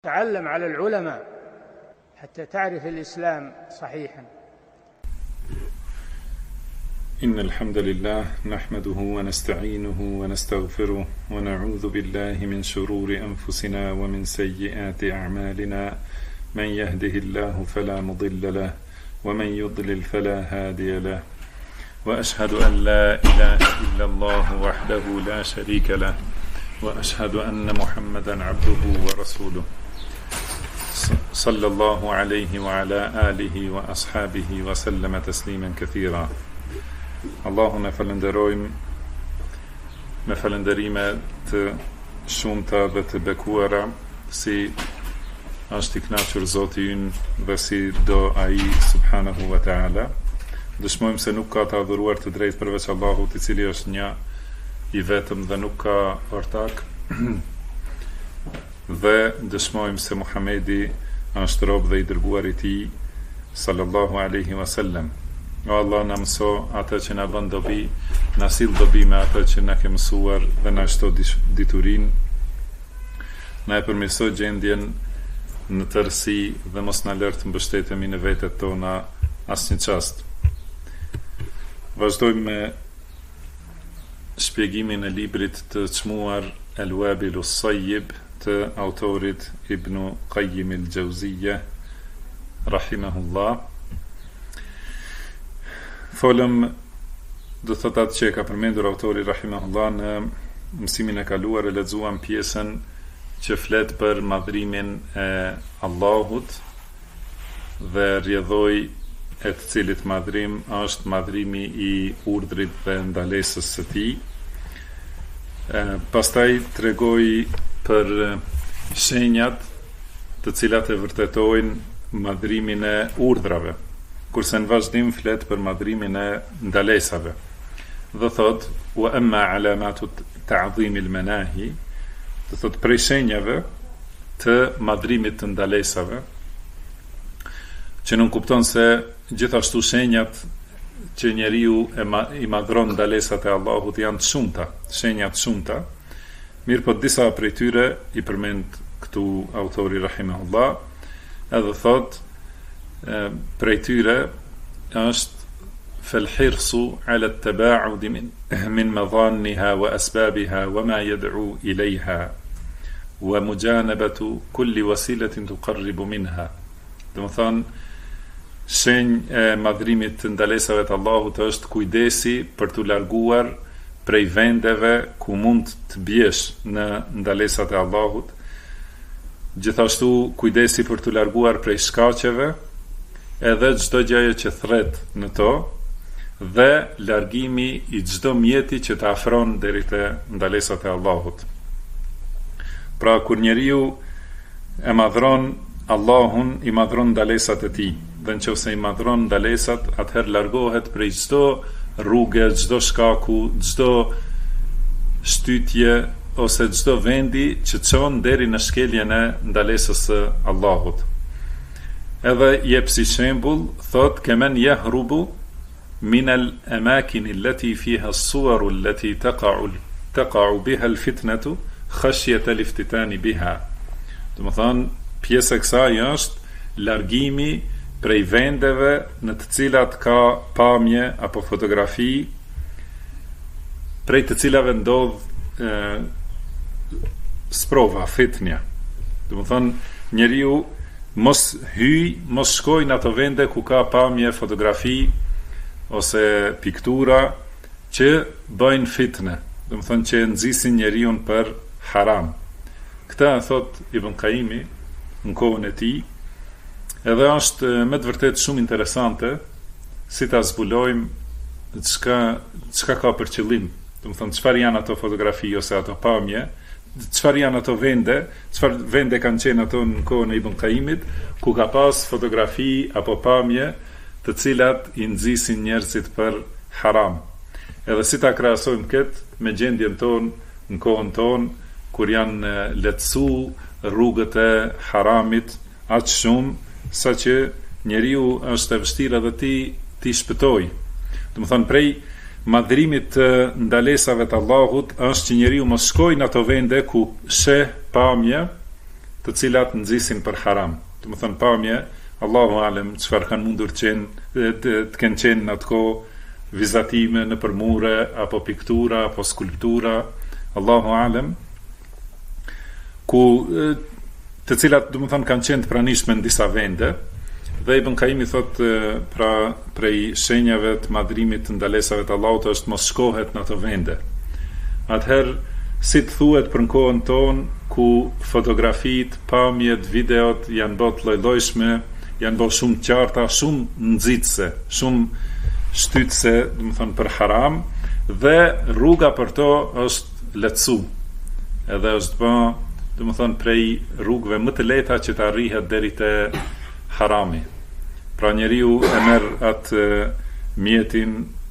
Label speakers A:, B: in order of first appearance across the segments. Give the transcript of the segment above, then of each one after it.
A: تعلم على العلماء حتى تعرف الإسلام صحيحا.
B: إن الحمد لله نحمده ونستعينه ونستغفره ونعوذ بالله من شرور أنفسنا ومن سيئات أعمالنا، من يهده الله فلا مضل له ومن يضلل فلا هادي له، وأشهد أن لا إله إلا الله وحده لا شريك له، وأشهد أن محمدا عبده ورسوله صلى الله عليه وعلى آله وأصحابه وسلم تسليما كثيرا. Allahu në falenderojmë me falenderime të shumta dhe të bekuara, si është i kënaqur Zoti ynë dhe si do ai subhanahu wa taala. Dëshmojmë se nuk ka të adhuruar të drejtë përveç Allahut, i cili është një i vetëm dhe nuk ka ortak. Dhe dëshmojmë se Muhamedi është rob dhe i dërguar i tij sallallahu alaihi wasallam. O Allah, na mëso atë që na bën dobi, na sill dobi me atë që na ke mësuar dhe na shto diturin, na e përmirësoj gjendjen në tërësi dhe mos na lër të mbështetemi në vetet tona asnjë çast. Vazhdojmë me shpjegimin e librit të çmuar El-Wabil Us-Sayyib të autorit Ibn Qayyim al-Jawziyja rahimahullah. Folëm, do të thotë atë që e ka përmendur autori rahimahullah në mësimin e kaluar, e lexuam pjesën që flet për madhrimin e Allahut dhe rrjedhoi e të cilit madhrim është madhrimi i urdhrit dhe ndalesës së tij. Pastaj tregoi për shenjat të cilat e vërtetojnë madhrimin e urdhrave, kurse në vazhdim flet për madhrimin e ndalesave. Dhe thot, wa amma alamatu ta'dhim al-manahi, do thot prej shenjave të madhrimit të ndalesave, që nuk kupton se gjithashtu shenjat që njeriu i madhron ndalesat e Allahut janë të shumta, shenjat shumta. Mirë, po disa prej tyre i përmend këtu autori rahimahullah, edhe thot prej tyre është felhirsu ala at-taba'ud min madhanniha wa asbabiha wa ma yad'u ilayha wa mujanabatu kulli wasilatin tuqarribu minha. Do të thonë, shenjë e madhrimit të ndalesave të Allahut është kujdesi për t'u larguar prej vendeve ku mund të bjesh në ndalesat e Allahut, gjithashtu kujdesi për t'u larguar prej shkaqeve edhe çdo gjëje që thret në to, dhe largimi i çdo mjeti që të afron deri te ndalesat e Allahut. Pra, kur njeriu e madhron Allahun, i madhron ndalesat e tij, dhe nëse i madhron ndalesat, atëherë largohet prej çdo rruge, çdo shkaku, çdo shtytje ose çdo vendi që çon deri në shkeljen e ndalesës së Allahut. Edhe jep si shembull, thot kemen yahrubu min al-amakin allati fiha as-suwar allati taqa'u biha al-fitnatu khashyata al-iftitan biha. Do të thonë, pjesa e kësaj është largimi prej vendeve në të cilat ka pamje apo fotografi, prej të cilave ndodh sprova, fitnja. Do të thonë, njeriu mos shkoj në ato vende ku ka pamje, fotografi ose piktura që bëjnë fitne, do të thonë që nxisin njeriu për haram. Këtë thot Ibn Qayyimi në kohën e tij, edhe është me të vërtetë shumë interesante si ta zbulojmë çka ka për qëllim, do të thonë çfarë janë ato fotografi ose ato pamje, çfarë janë ato vende, çfarë vende kanë qenë ato në kohën e Ibn Qayyimit, ku ka pas fotografi apo pamje të cilat i nxisin njerëzit për haram. Edhe si ta krahasojmë këtë me gjendjen tonë në kohën tonë, kur janë lehtësu rrugët e haramit aq shumë sa që njeriu është e vështirë edhe ti shpëtoj. Do të thonë, prej madhrimit të ndalesave të Allahut është që njeriu mos shkojë në ato vende ku sheh pamje të cilat nxisin për haram. Do të thënë pamje, Allahu alem çfarë kanë mundur të kenë qenë në atë kohë, vizatime në përmure, apo piktura, apo skulptura, Allahu alem, ku të cilat do të thënë kanë qenë të pranishme në disa vende, dhe Ibn Kaimi thot pra prej shenjave të madhrimit të ndalesave të Allahut është mos shkohet në ato vende. Atëherë, si të thuhet për në kohën tonë, ku fotografit, pamjet, videot janë bërë të lloj-llojshme, janë bërë shumë të qarta, shumë nxitse, shumë shtytse, do të thënë për haram, dhe rruga për to është lehtësu. Edhe është bërë, do të thënë prej rrugëve më të lehta që të arrihet deri te harami. Pra njeriu e merr atë mjetin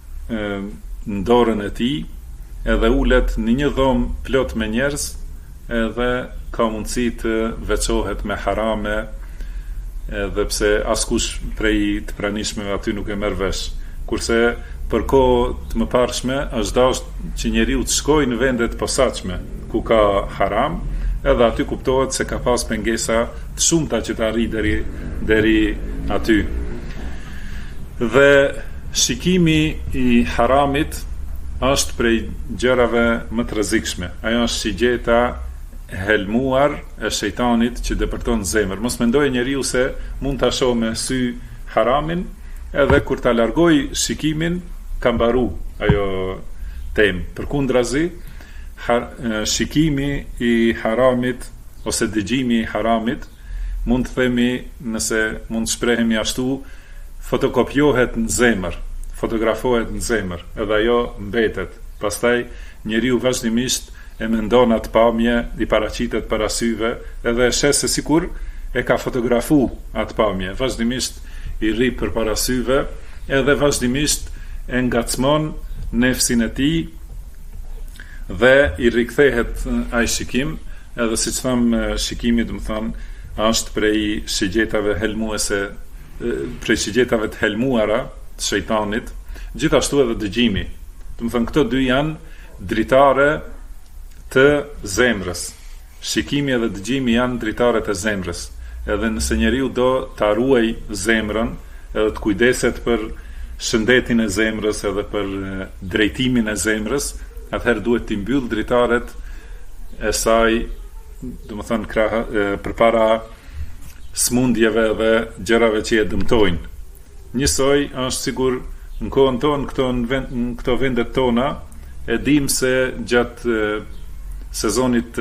B: në dorën e tij, edhe ulet në një dhomë plot me njerëz, edhe ka mundësi të veçohet me harame, edhe pse askush prej të pranishmeve aty nuk e merr vesh. Kurse për kohë të mëparshme është dashur që njeriu të shkojë në vende të posaçme ku ka haram, edhe aty kuptohet se ka pas pengesa të shumta që të arrijë deri aty. Dhe shikimi i haramit është prej gjërave më të rrezikshme. Ajo është shigjeta helmuar e shejtanit që depërton zemër. Mos mendojë njeriu se mund ta shohë me sy haramin, edhe kur ta largoj shikimin ka mbaru ajo temë. Përkundrazi, shikimi i haramit ose dëgjimi i haramit mund të themi, nëse mund të shprehemi ashtu, fotokopiohet në zemër, fotografohet në zemër, edhe ajo mbetet. Pastaj njeriu vazhdimisht e mendon atë pamje, i paraqitet para syve, edhe e sheh se sikur e ka fotografu atë pamje, vazhdimisht i rri përpara syve, edhe vazhdimisht e ngacmon nefsin e tij dhe i rikthehet ai shikim, edhe siç tham, shikimi do të thonë është prej shigjetave helmuese, prej shigjetave të helmuara të shejtanit, gjithashtu edhe dëgjimi. Do të thonë këto dy janë dritare të zemrës. Shikimi edhe dëgjimi janë dritare të zemrës. Edhe nëse njeriu do ta ruaj zemrën, edhe të kujdeset për shëndetin e zemrës edhe për drejtimin e zemrës, atëherë duhet t'i mbyll dritaret e saj, do të thonë përpara smundjeve dhe gjërave që e dëmtojnë. Njësoj është sigur në kohën tonë, në këto vendet tona, e dim se gjatë sezonit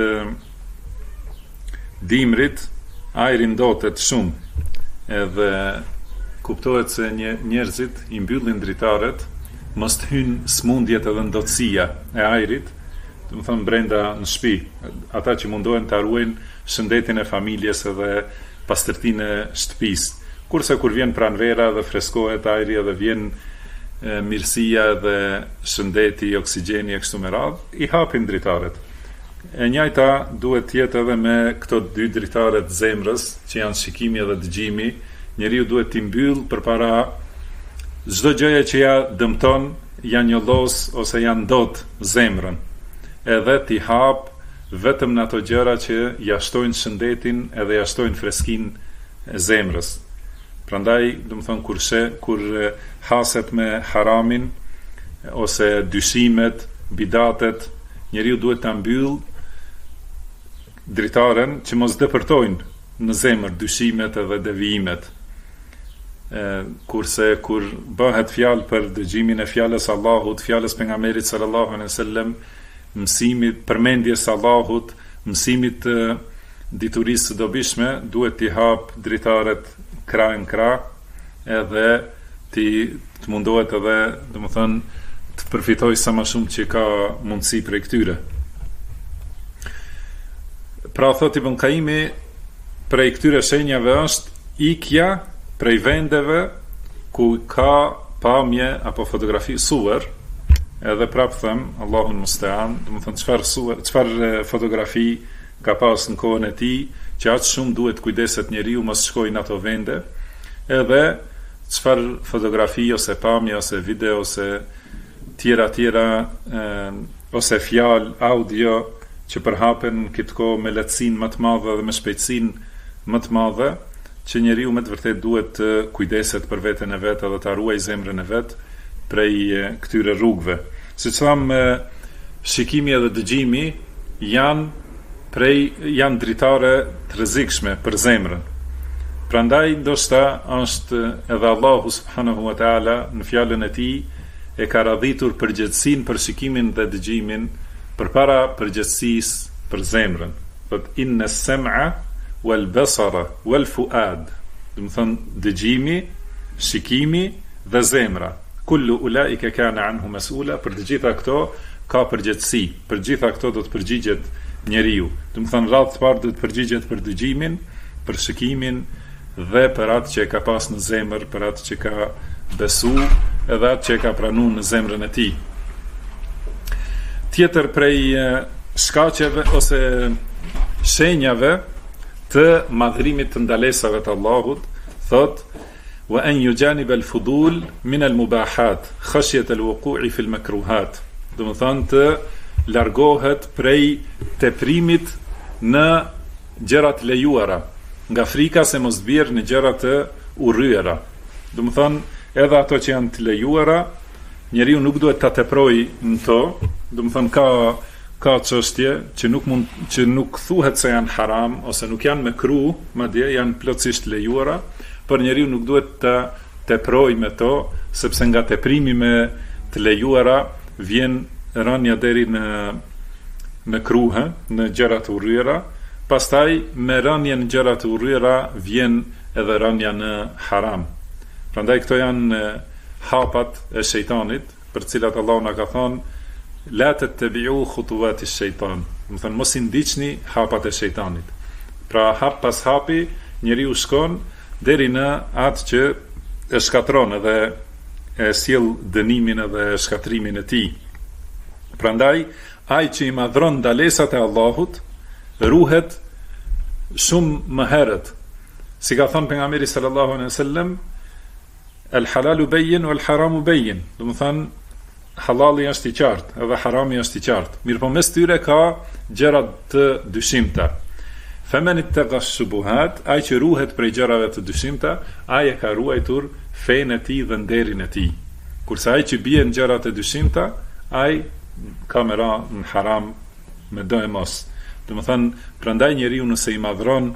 B: dimrit ajri ndotet shumë, edhe kuptohet se njerëzit i mbyllin dritaret, mos të hynë smundjet edhe ndotësia e ajrit, do të thonë brenda në shtëpi, ata që mundohen të ruajnë shëndetin e familjes edhe pastërtinë e shtëpisë. Kurse kur vjen pranvera dhe freskohet ajri edhe vjen mirësia dhe shëndeti, oksigjeni e kështu me radhë, i hapin dritaret. E njajta duhet të jetë edhe me këto dy dritaret zemrës, që janë shikimi edhe dëgjimi. Njeriu duhet t'i mbyll përpara çdo gjëje që ja dëmton, ja njollos ose ja ndot zemrën. Edhe t'i hap vetëm në ato gjëra që ja shtojnë shëndetin edhe ja shtojnë freskinë e zemrës. Prandaj, do të thonë, kur haset me haramin ose dyshimet, bidatet, njeriu duhet ta mbyll dritaren që mos depërtojnë në zemër dyshimet edhe devijimet. Kurse kur bëhet fjalë për dëgjimin e fjalës Allahut, fjalës pejgamberit sallallahu alaihi wasallam, mësimit, përmendjes së Allahut, mësimit të diturisë së dobishme, duhet t'i hap dritaret krah në krah, edhe të mundohet edhe, domethënë, të përfitoj sa më shumë që ka mundësi prej këtyre. Pra thot Ibn Kaimi, prej këtyre shenjave është ikja prej vendeve ku ka pamje apo fotografi suar, edhe prapë them, Allahun musta'an, domethënë çfarë fotografi ka pas në kohën e tij, që aq shumë duhet kujdeset njeriu mos shkojë në ato vende, edhe çfarë fotografi ose pamje ose video ose tjera ose fjalë, audio që përhapen këtë kohë me lehtësinë më të madhe dhe me shpejtësinë më të madhe, që njeriu me të vërtet duhet të kujdeset për veten e vet edhe ta ruaj zemrën e vet prej këtyre rrugëve. Siç tham, shikimi edhe dëgjimi janë dritare të rrezikshme për zemrën. Prandaj ndoshta është edhe Allahu subhanahu wa taala në fjalën e tij e ka radhitur përgjegjësinë për shikimin dhe dëgjimin përpara përgjegjësisë për zemrën. Thot inna as-sam'a wal basara wal fuad. Do të thonë dëgjimi, shikimi dhe zemra. Kullu ulaika kana anhu mas'ula, për të gjitha këto ka përgjegjësi. Për të gjitha këto do të përgjigjet njeriu. Do të thonë radhë të parë do të përgjigjet për dëgjimin, për shikimin dhe për atë që e ka pas në zemër, për atë që ka besu edhe atë që e ka pranu në zemrën e tij. Tjetër prej shkaqeve ose shenjave të madhrimit të ndalesave të Allahut, thot wa an yujanib al-fudul min al-mubahat khashyat al-wuqu'i fi al-makruhat. Do të thonë të largohet prej teprimit në gjërat lejuara, nga frika se mos bjerë në gjërat të urryera. Do të thonë, edhe ato që janë të lejuara, njeriu nuk duhet ta teprojë në to. Do të thonë ka çështje që nuk thuhet se janë haram ose nuk janë mekruh, madje janë plotësisht lejuara, por njeriu nuk duhet ta teprojë me to, sepse nga teprimi me të lejuara vjen rënja deri në mekruhe, në gjëra të urryera. Pastaj me rënje në gjëra të urryera vjen edhe rënja në haram. Prandaj këto janë hapat e shejtanit, për cilat Allahu na ka thonë la tattabi'u khutuwati ash-shaytan. Do të thonë mos i ndiqni hapat e shejtanit. Pra hap pas hapi njeriu shkon deri në atë që e shkatron edhe e sjell dënimin edhe shkatrimin e tij. Prandaj ai që i madhron ndalesat e Allahut ruhet shumë më herët. Si ka thënë pejgamberi sallallahu alaihi wasallam, el halalu bayyin wal haramu bayyin. Do të thonë halali është i qartë, edhe harami është i qartë. Mirpo mes tyre ka gjëra të dyshimta. Faman ittaqa ash-shubuhat, ai që ruhet prej gjërave të dyshimta, ai e ka ruajtur fenë e tij dhe nderin e tij. Kurse ai që bie në gjëra të dyshimta, ai ka më ra në haram me do e mos. Do të thënë, prandaj njeriu nëse i madhron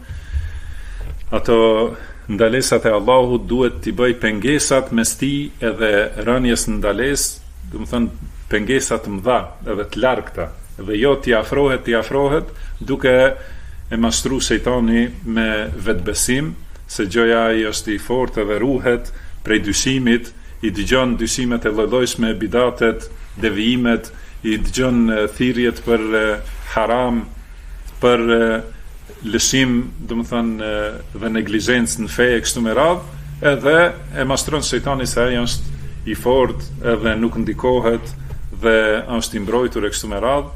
B: ato ndalesat e Allahut, duhet t'i bëj pengesat mes tij edhe rënjes në ndalesë, do të thënë pengesat të mëdha edhe të largta, dhe jo t'i afrohet duke e mashtru shejtani me vetbesim se gjoja ai është i fortë edhe ruhet prej dyshimit, i dëgjon dyshimet e lloj-llojshme, bidatet, devijimet, i dëgjon thirrjet për haram, për lëshim, do të thonë, dhe neglizhencë në fe e kështu me radhë, edhe e mashtron shejtani se ai është i fortë edhe nuk ndikohet dhe është i mbrojtur e kështu me radhë.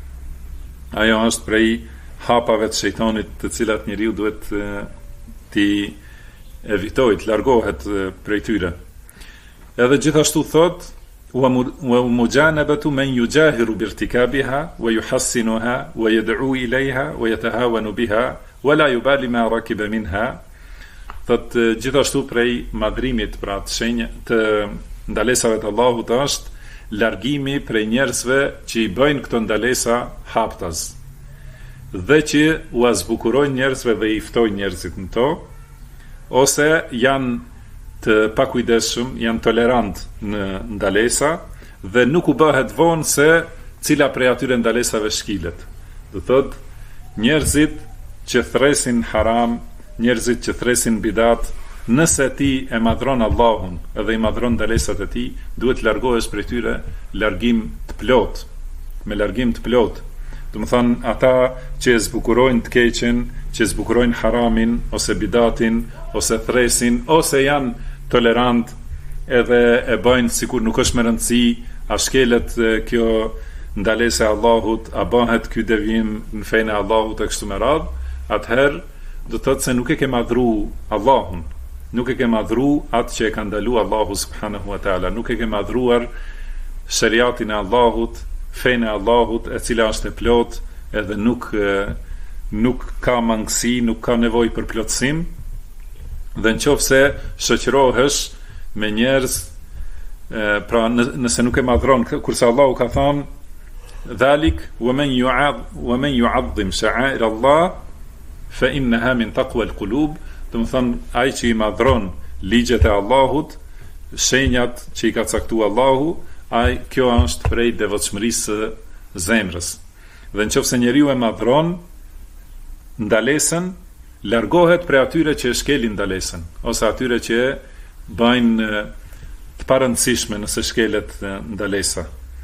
B: Ajo është prej hapave të shejtanit të cilat njeriu duhet t'i evitojë, të largohet prej tyre. Edhe gjithashtu thot wa mujanabatu man yujahiru bi irtikabiha wa yuhassinuha wa yad'u ilayha wa yatahawanu biha wa la yubali ma rakiba minha. Thot gjithashtu prej madhrimit pra të shenjë të ndalesave të Allahut është largimi prej njerëzve që i bëjnë këto ndalesa haptas dhe që u azbukurojnë njerëzve dhe i ftojnë njerëzit në to, ose janë të pakujdesshëm, janë tolerant në ndalesa dhe nuk u bëhet vonë se cila prej atyre ndalesave shkilet. Do thot, njerëzit që thresin haram, njerëzit që thresin bidat, nëse ti e madhron Allahun edhe i madhron ndalesat e tij, duhet largohesh prej tyre largim të plot, me largim të plot. Do të thonë, ata që e zbukurojnë të keqen, që e zbukurojnë haramin ose bidatin ose thresin, ose janë tolerant edhe e bëjnë sikur nuk është me rëndësi, a shkelet kjo ndalese e Allahut, a bëhet ky devijim në fenë e Allahut e kështu me radhë, atëherë do të thotë se nuk e ke madhru Allahun, nuk e ke madhru atë që e ka ndalu Allahu subhanahu wa taala, nuk e ke madhruar shariatin e Allahut, fenë e Allahut, e cila është e plot edhe nuk ka mangësi, nuk ka nevojë për plotësim, dhe nëse shoqërohesh me njerëz, pra nëse nuk e madhron, kurse Allahu ka thënë dhalik wa man yu'azzim sha'air Allah fa innaha min taqwa al-qulub, do të thonë ai që i madhron ligjet e Allahut, shenjat që i ka caktuar Allahu, kjo është prej devotshmërisë së zemrës. Dhe nëse njeriu e madhron ndalesën, largohet prej atyre që e shkelin ndalesën, ose atyre që bëjnë të parëndësishme nëse shkelet ndalesa.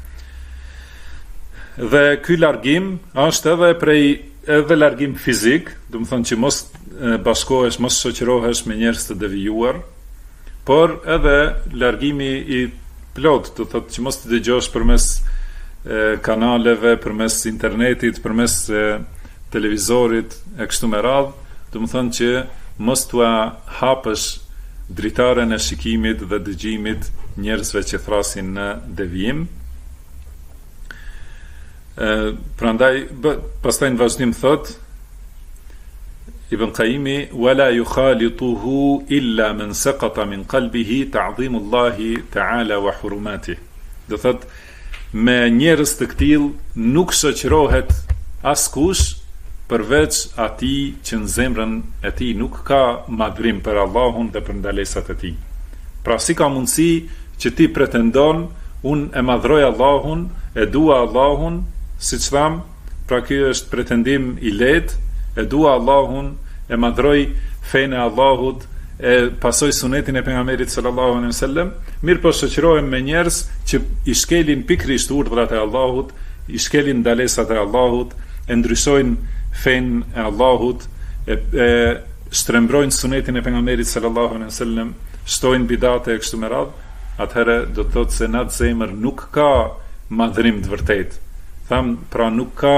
B: Dhe ky largim është edhe largim fizik, do të thonë që mos bashkohesh, mos shoqërohesh me njerëz të devijuar, por edhe largimi i plot, do thotë që mos të dëgjosh përmes kanaleve, përmes internetit, përmes televizorit e kështu me radhë, do të thonë që mos t'ua hapësh dritaren e shikimit dhe dëgjimit njerëzve që thrasin në devijim. Prandaj pastaj në vazhdim thot Ibn Qayyimi wala yukhalituhu illa man saqata min qalbihi ta'dhimullahi ta'ala wa hurumatihi. Do thot me njerëz të këtill nuk shoqërohet askush përveç atij që në zemrën e tij nuk ka madhrim për Allahun dhe për ndalesat e tij. Pra si ka mundësi që ti pretendon unë e madhroj Allahun, e dua Allahun, siç tham, pra ky është pretendim i lehtë, e dua Allahun, e madhroj fenë e Allahut, e pasoj sunetin e pejgamberit sallallahu alaihi wasallam, mirë po shoqërohem me njerëz që i shkelin pikërisht urdhrat e Allahut, i shkelin ndalesat e Allahut, e ndryshojnë fenë e Allahut, e shtrembrojnë sunetin e pejgamberit sallallahu alaihi wasallam, shtojnë bidate e kështu me radhë, atëherë do të thotë se në atë zemër nuk ka madhrim të vërtet. Tham, pra nuk ka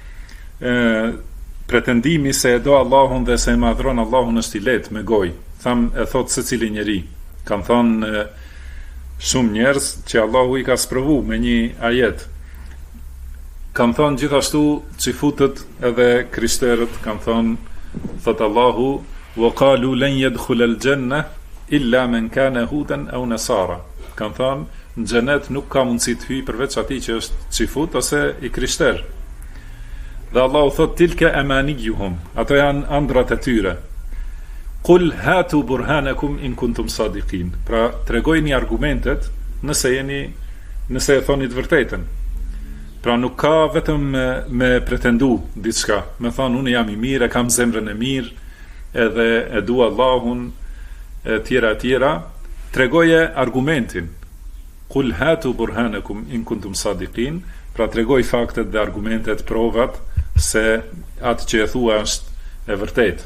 B: pretendimi se e do Allahun dhe se e madhron Allahun është i lehtë me gojë. Tham, e thot secili njeri. Kanë thonë shumë njerëz që Allahu i ka sprovu me një ajet. Kanë thonë gjithashtu xifutët edhe krishterët, kanë thonë, thot Allahu, wa qalu lan yadkhula al-janna illa man kana hudan aw nasara. Kanë thonë, në xhenet nuk ka mundësi të hyjë përveç atij që është xifut ose i krishter. Dhe Allahu thot tilka amanijuhum, ato janë ëndrat e tyre. Qul hatu burhanakum in kuntum sadiqin. Pra tregojini argumentet nëse e thoni të vërtetën. Pra nuk ka vetëm me pretendu diçka, me thonë unë jam i mirë, e kam zemrën e mirë, edhe e dua Allahun, e tjera, tregoje argumentin. Qul hatu burhanakum in kuntum sadiqin, pra tregoj faktet dhe argumentet, provat se atë që e thua është e vërtet.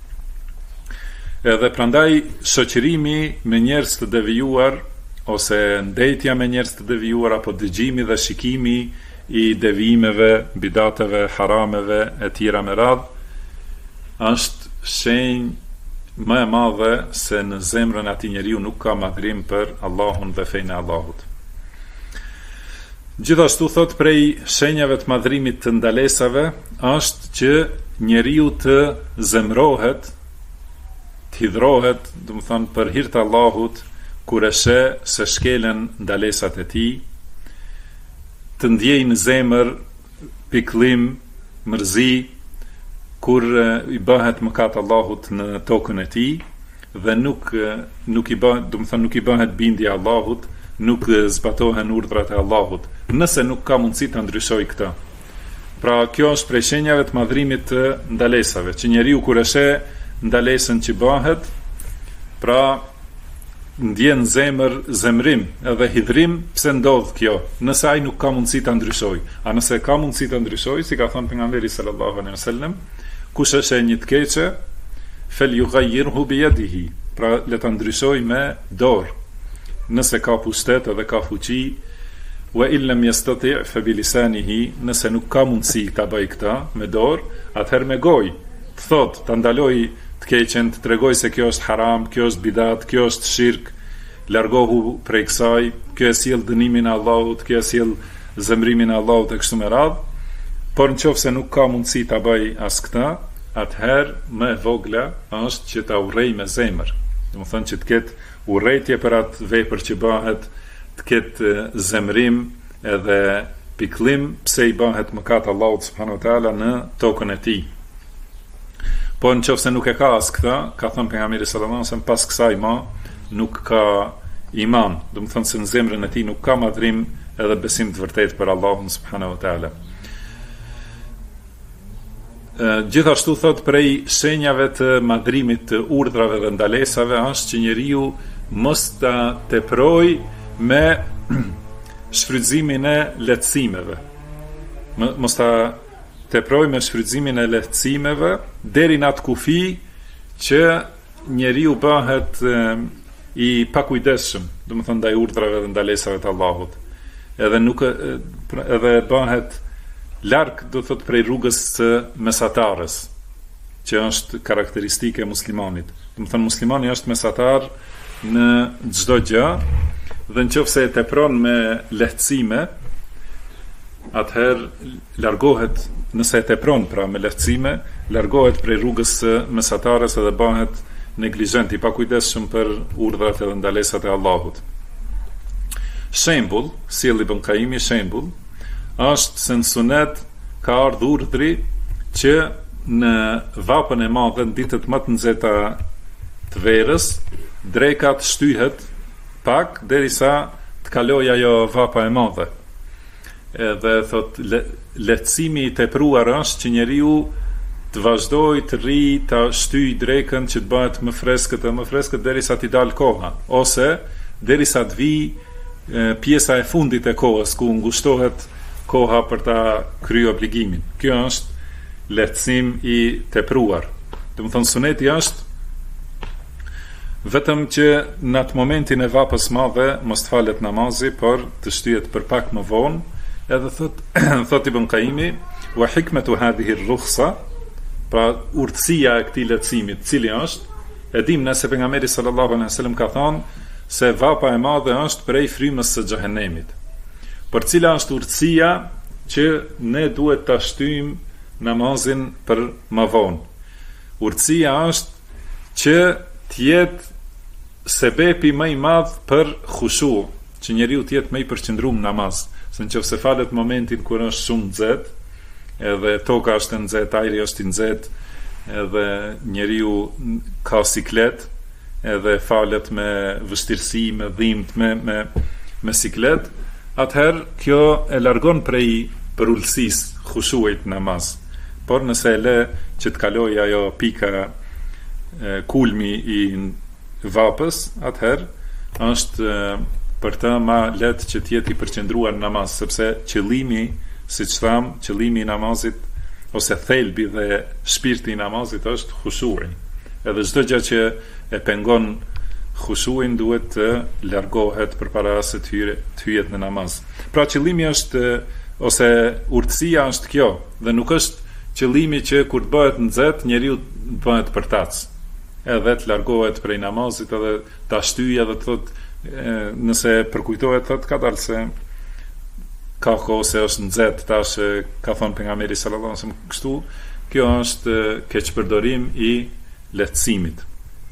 B: Edhe prandaj shoqërimi me njerëz të devijuar ose ndëjtja me njerëz të devijuar apo dëgjimi dhe shikimi i devijimeve, bidateve, harameve e tjera me radhë është shenjë më e madhe se në zemrën e atij njeriu nuk ka madhrim për Allahun dhe fenë e Allahut. Gjithashtu thot prej shenjave të madhrimit të ndalesave është që njeriu të zemrohet, të hidhrohet, do të thonë për hir të Allahut, kur e sheh se shkelen ndalesat e tij, të ndjejë në zemër pikëllim, mërzi, kur i bëhet mëkat Allahut në tokën e tij dhe nuk i bëhet, do të thonë nuk i bëhet bindje Allahut, nuk zbatohen urdhrat e Allahut, nëse nuk ka mundësi ta ndryshojë këtë. Pra kjo është prej shenjave të madhrimit të ndalesave, që njeriu kur e sheh ndalesën që bëhet, pra ndjen zemrim edhe hidhrim pse ndodh kjo, nëse ai nuk ka mundësi ta ndryshojë. A nëse ka mundësi ta ndryshojë, si ka thënë pejgamberi sallallahu alaihi wasallam, kush e sheh një të keqe, falyughayyirhu bi yadihi, pra le ta ndryshojë me dorë. Nëse ka pushtet edhe ka fuqi, wa illam yastati' fa bi lisanihi, nëse nuk ka mundësi ta bëj këtë me dorë, atëherë me gojë. Të thotë, ta ndaloj të keqen, të tregoj se kjo është haram, kjo është bidat, kjo është shirk, largohu prej kësaj, kjo e sjell dënimin e Allahut, kjo e sjell zemrimin e Allahut e kështu me radhë. Por në qoftë se nuk ka mundësi ta bëj as këta, atëherë më e vogla është që ta urrej me zemër. Domethënë që të ketë urrejtje për atë vepër që bëhet, të ketë zemrim edhe pikëllim pse i bëhet mëkat Allahut subhanahu wa taala në tokën e tij. Po në qoftë se nuk e ka as këta, ka thënë pejgamberi sallallahu alajhi wasallam, pas kësaj ma nuk ka iman, domethënë se në zemrën e tij nuk ka madhrim edhe besim të vërtet për Allahun subhanahu wa taala. Gjithashtu thot prej shenjave të madhrimit të urdhrave dhe ndalesave është që njeriu mos ta teproj me shfrytëzimin e lehtësimeve. Mos ta teproj me shfrytëzimin e lehtësimeve deri në atë kufi që njeriu bëhet i pakujdesshëm, domethënë ndaj urdhrave dhe ndalesave të Allahut. Edhe bëhet larg, do thot, prej rrugës së mesatarës, që është karakteristike e muslimanit. Domethënë muslimani është mesatar në çdo gjë, dhe nëse e tepron me lehtësime, atëherë largohet, nëse e tepron pra me lehtësime, largohet prej rrugës së mesatarës edhe bëhet neglizhent, i pakujdesshëm për urdhrat edhe ndalesat e Allahut. Shembull, sjell Ibn Qayyimi shembull, është se në sunet ka ardhur urdhri që në vapën e madhe, në ditët më të nxehta të verës, drekat shtyhet pak derisa të kalojë ajo vapa e madhe. Edhe thot lehtësimi i tepruar është që njeriu të vazhdojë të rri, ta shtyj drekën që të bëhet më freskët derisa t'i dalë koha, ose derisa të vi pjesa e fundit e kohës ku ngushtohet koha për ta kryer obligimin. Kjo është lehtësim i tepruar. Domethënë suneti është vetëm që në atë momentin e vapës madhe mos të falet namazi, por të shtyhet për pak më vonë. Edhe thot Ibn Qayyimi, wa hikmatu hadhihi ar-rukhsa, pra urtësia e këtij lehtësimi, cili është, e dim nëse pejgamberi sallallahu alaihi wasallam ka thënë se vapa e madhe është prej frymës së xhehenemit. Por cila është urtësia që ne duhet ta shtyjmë namazin për më vonë? Urtësia është që të jetë sebepi më i madh për khushu, që njeriu të jetë më i përqendruar në namaz. Se nëse falet momentin kur është shumë nxehtë, edhe toka është e nxehtë, ajri është i nxehtë, edhe njeriu ka siklet, edhe falet me vështirësi, me dhimbje, me siklet, atëherë kjo e largon prej përullësisë khushuit namaz. Por nëse e le që të kaloj ajo pika kulmi i vapës, atëherë është për të ma letë që t'jeti i përqendruar në namaz, sepse qëllimi, siç tham, qëllimi i namazit ose thelbi dhe shpirti i namazit është khushui. Edhe çdo gjë që e pengon khushuin duhet të largohet përpara se të hyjet në namaz. Pra qëllimi është, ose urtësia është kjo, dhe nuk është qëllimi që kur të bëhet nxehtë njeriu të bëhet përtac, edhe të largohet prej namazit, edhe ta shtyjë, edhe të thotë, nëse përkujtohet, thotë ka dalë se ka kohë se është nxehtë, tash ka thënë pejgamberi sallallahu alajhi wasallam kështu. Kjo është keqpërdorim i lehtësimit.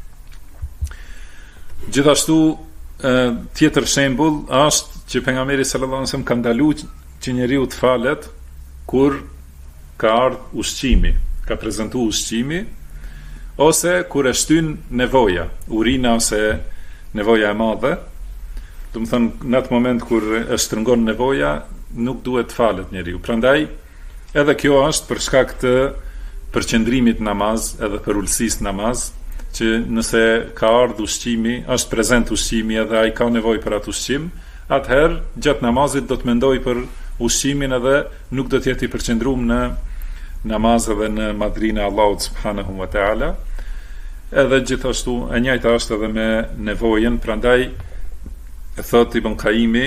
B: Gjithashtu tjetër shembull është që pejgamberi sallallahu alajhi wasallam ka ndaluar që njeriu të falet kur ka ardhur ushqimi, ka prezantuar ushqimi, ose kur e shtyn nevoja, urina ose nevoja e madhe. Do të thënë në atë moment kur e shtrëngon nevoja, nuk duhet të falet njeriu. Prandaj edhe kjo është për shkak të përqendrimit namaz, edhe për ulësisë namaz, që nëse ka ardhur ushqimi, është prezent ushqimi edhe ai ka nevojë për atë ushqim, atëherë gjatë namazit do të mendoj për ushqimin edhe nuk do të jetë i përqendruar në namaz edhe në madhrinë e Allahut subhanahu wa taala. Edhe gjithashtu e njëjta është edhe me nevojën, prandaj e thot Ibn Qayyimi,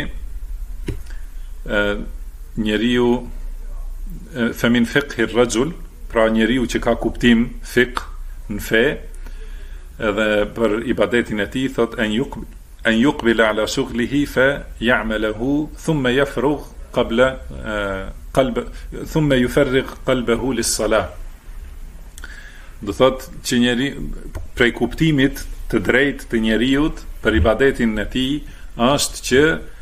B: njeriu femin fiqhi ar-rajul, pra njeriu që ka kuptim fiqh në fe, edhe për ibadetin e tij, thot en yuqbil ala shughlihi fa ya'maluhu thumma yafrugh thumma yufarriq qalbahu lis-salah. Do thot që prej kuptimit të drejtë të njeriut për ibadetin e tij është që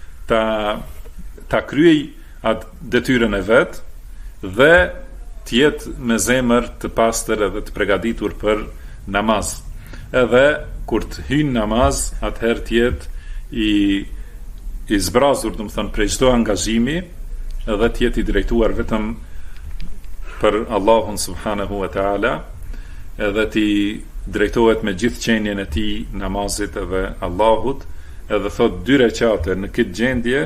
B: ta kryej atë detyrën e vet dhe të jetë me zemër të pastër edhe të përgatitur për namaz. Edhe kur të hyjë namaz, atëherë të jetë i zbrazur, do të thonë, prej çdo angazhimi, edhe të jetë i drejtuar vetëm për Allahun subhanahu wa taala, edhe të drejtohet me gjithë qenien e tij namazit edhe Allahut, edhe thot 2 rekate në këtë gjendje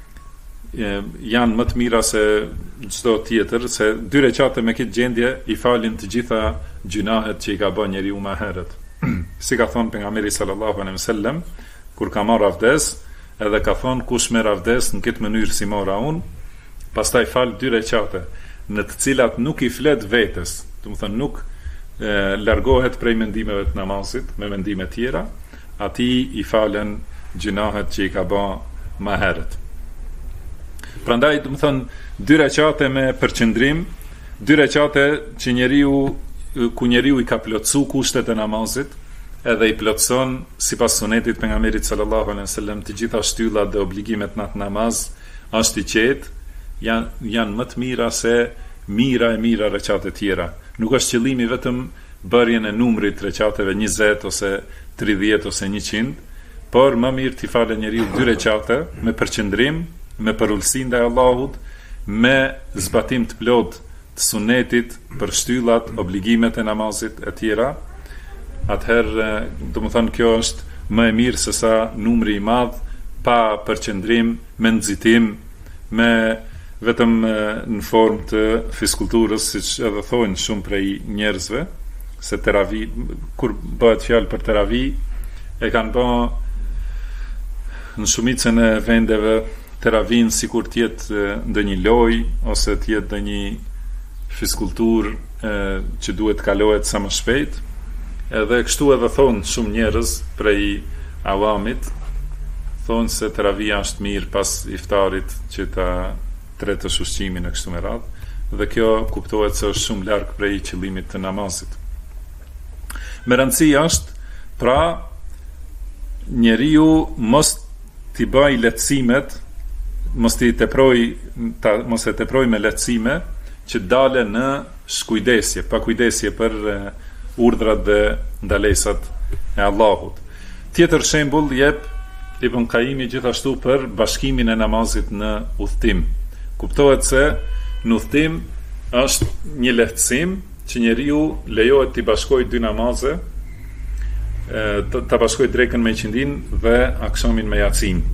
B: janë më të mira se çdo tjetër, se 2 rekate me këtë gjendje i falin të gjitha gjunahet që i ka bërë njeriu më herët. Si ka thonë pejgamberi sallallahu alaihi wasallam kur ka marrë avdes, edhe ka thonë kush merr avdes në këtë mënyrë si mora unë, pastaj fal 2 rekate në të cilat nuk i flet vetes, do të thonë nuk largohet prej mendimeve të namazit me mendime tjera, atij i falen gjunahet që i ka bërë më herët. Prandaj, do të thonë, 2 rekate me përqendrim, 2 rekate që njeriu i ka plotsu kushtet e namazit, edhe i plotson sipas sunetit pejgamberit sallallahu alaihi wasallam të gjitha shtyllat dhe obligimet në atë namaz, është i qetë, janë më të mira se mira rekate tjera. Nuk është qëllimi vetëm bërjen e numrit rekateve 20 ose 30 ose 100, por më mirë t'i falë njeriu 2 rekate me përqendrim, me përullësi ndaj Allahut, me zbatim të plot të sunetit për shtyllat, obligimet e namazit e tjera. Atëherë, do të thonë, kjo është më e mirë se sa numri i madh pa përqendrim, me nxitim, me vetëm në formë të fiskulturës, siç edhe thonë shumë prej njerëzve, se teravi, kur bëhet fjalë për teravi, e kanë bërë në shumicën e vendeve teravin sikur të jetë ndonjë lojë ose të jetë ndonjë fiskulturë që duhet kalohet sa më shpejt. Edhe kështu edhe thonë shumë njerëz prej awamit, thonë se teravia është mirë pas iftarit që ta tretësh ushqimin e kështu me radhë, dhe kjo kuptohet se është shumë larg prej qëllimit të namazit. Me rëndësi është, pra, njeriu mos t'i bëj lehtësimet, mos e teproj me lehtësime që dale në shkujdesje, pa kujdesje për urdhrat dhe ndalesat e Allahut. Tjetër shembull jep Ibn Qayyimi gjithashtu për bashkimin e namazit në udhtim. Kuptohet se në udhtim është një lehtësim që njeriu lejohet t'i bashkojë 2 namaze, ta bashkojë drekën me qindin dhe akşamin me yacin.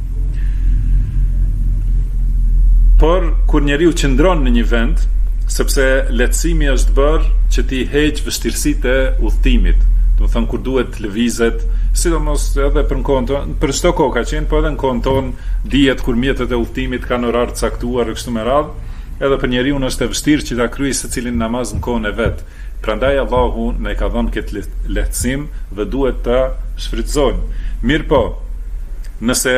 B: Por kur njeriu qëndron në një vend, sepse lehtësimi është bërë që ti heq vështirësitë e udhëtimit, do të thonë kur duhet të lëvizet, sidomos edhe për çdo kohë ka qenë, po edhe në kohën tonë dihet kur mjetet e udhëtimit kanë orar të caktuar e kështu me radhë, edhe për njeriu është e vështirë që ta kryejë secilin namaz në kohën e vet. Prandaj Allahu ne ka dhënë këtë lehtësim dhe duhet ta shfrytëzojmë. Mirë po, nëse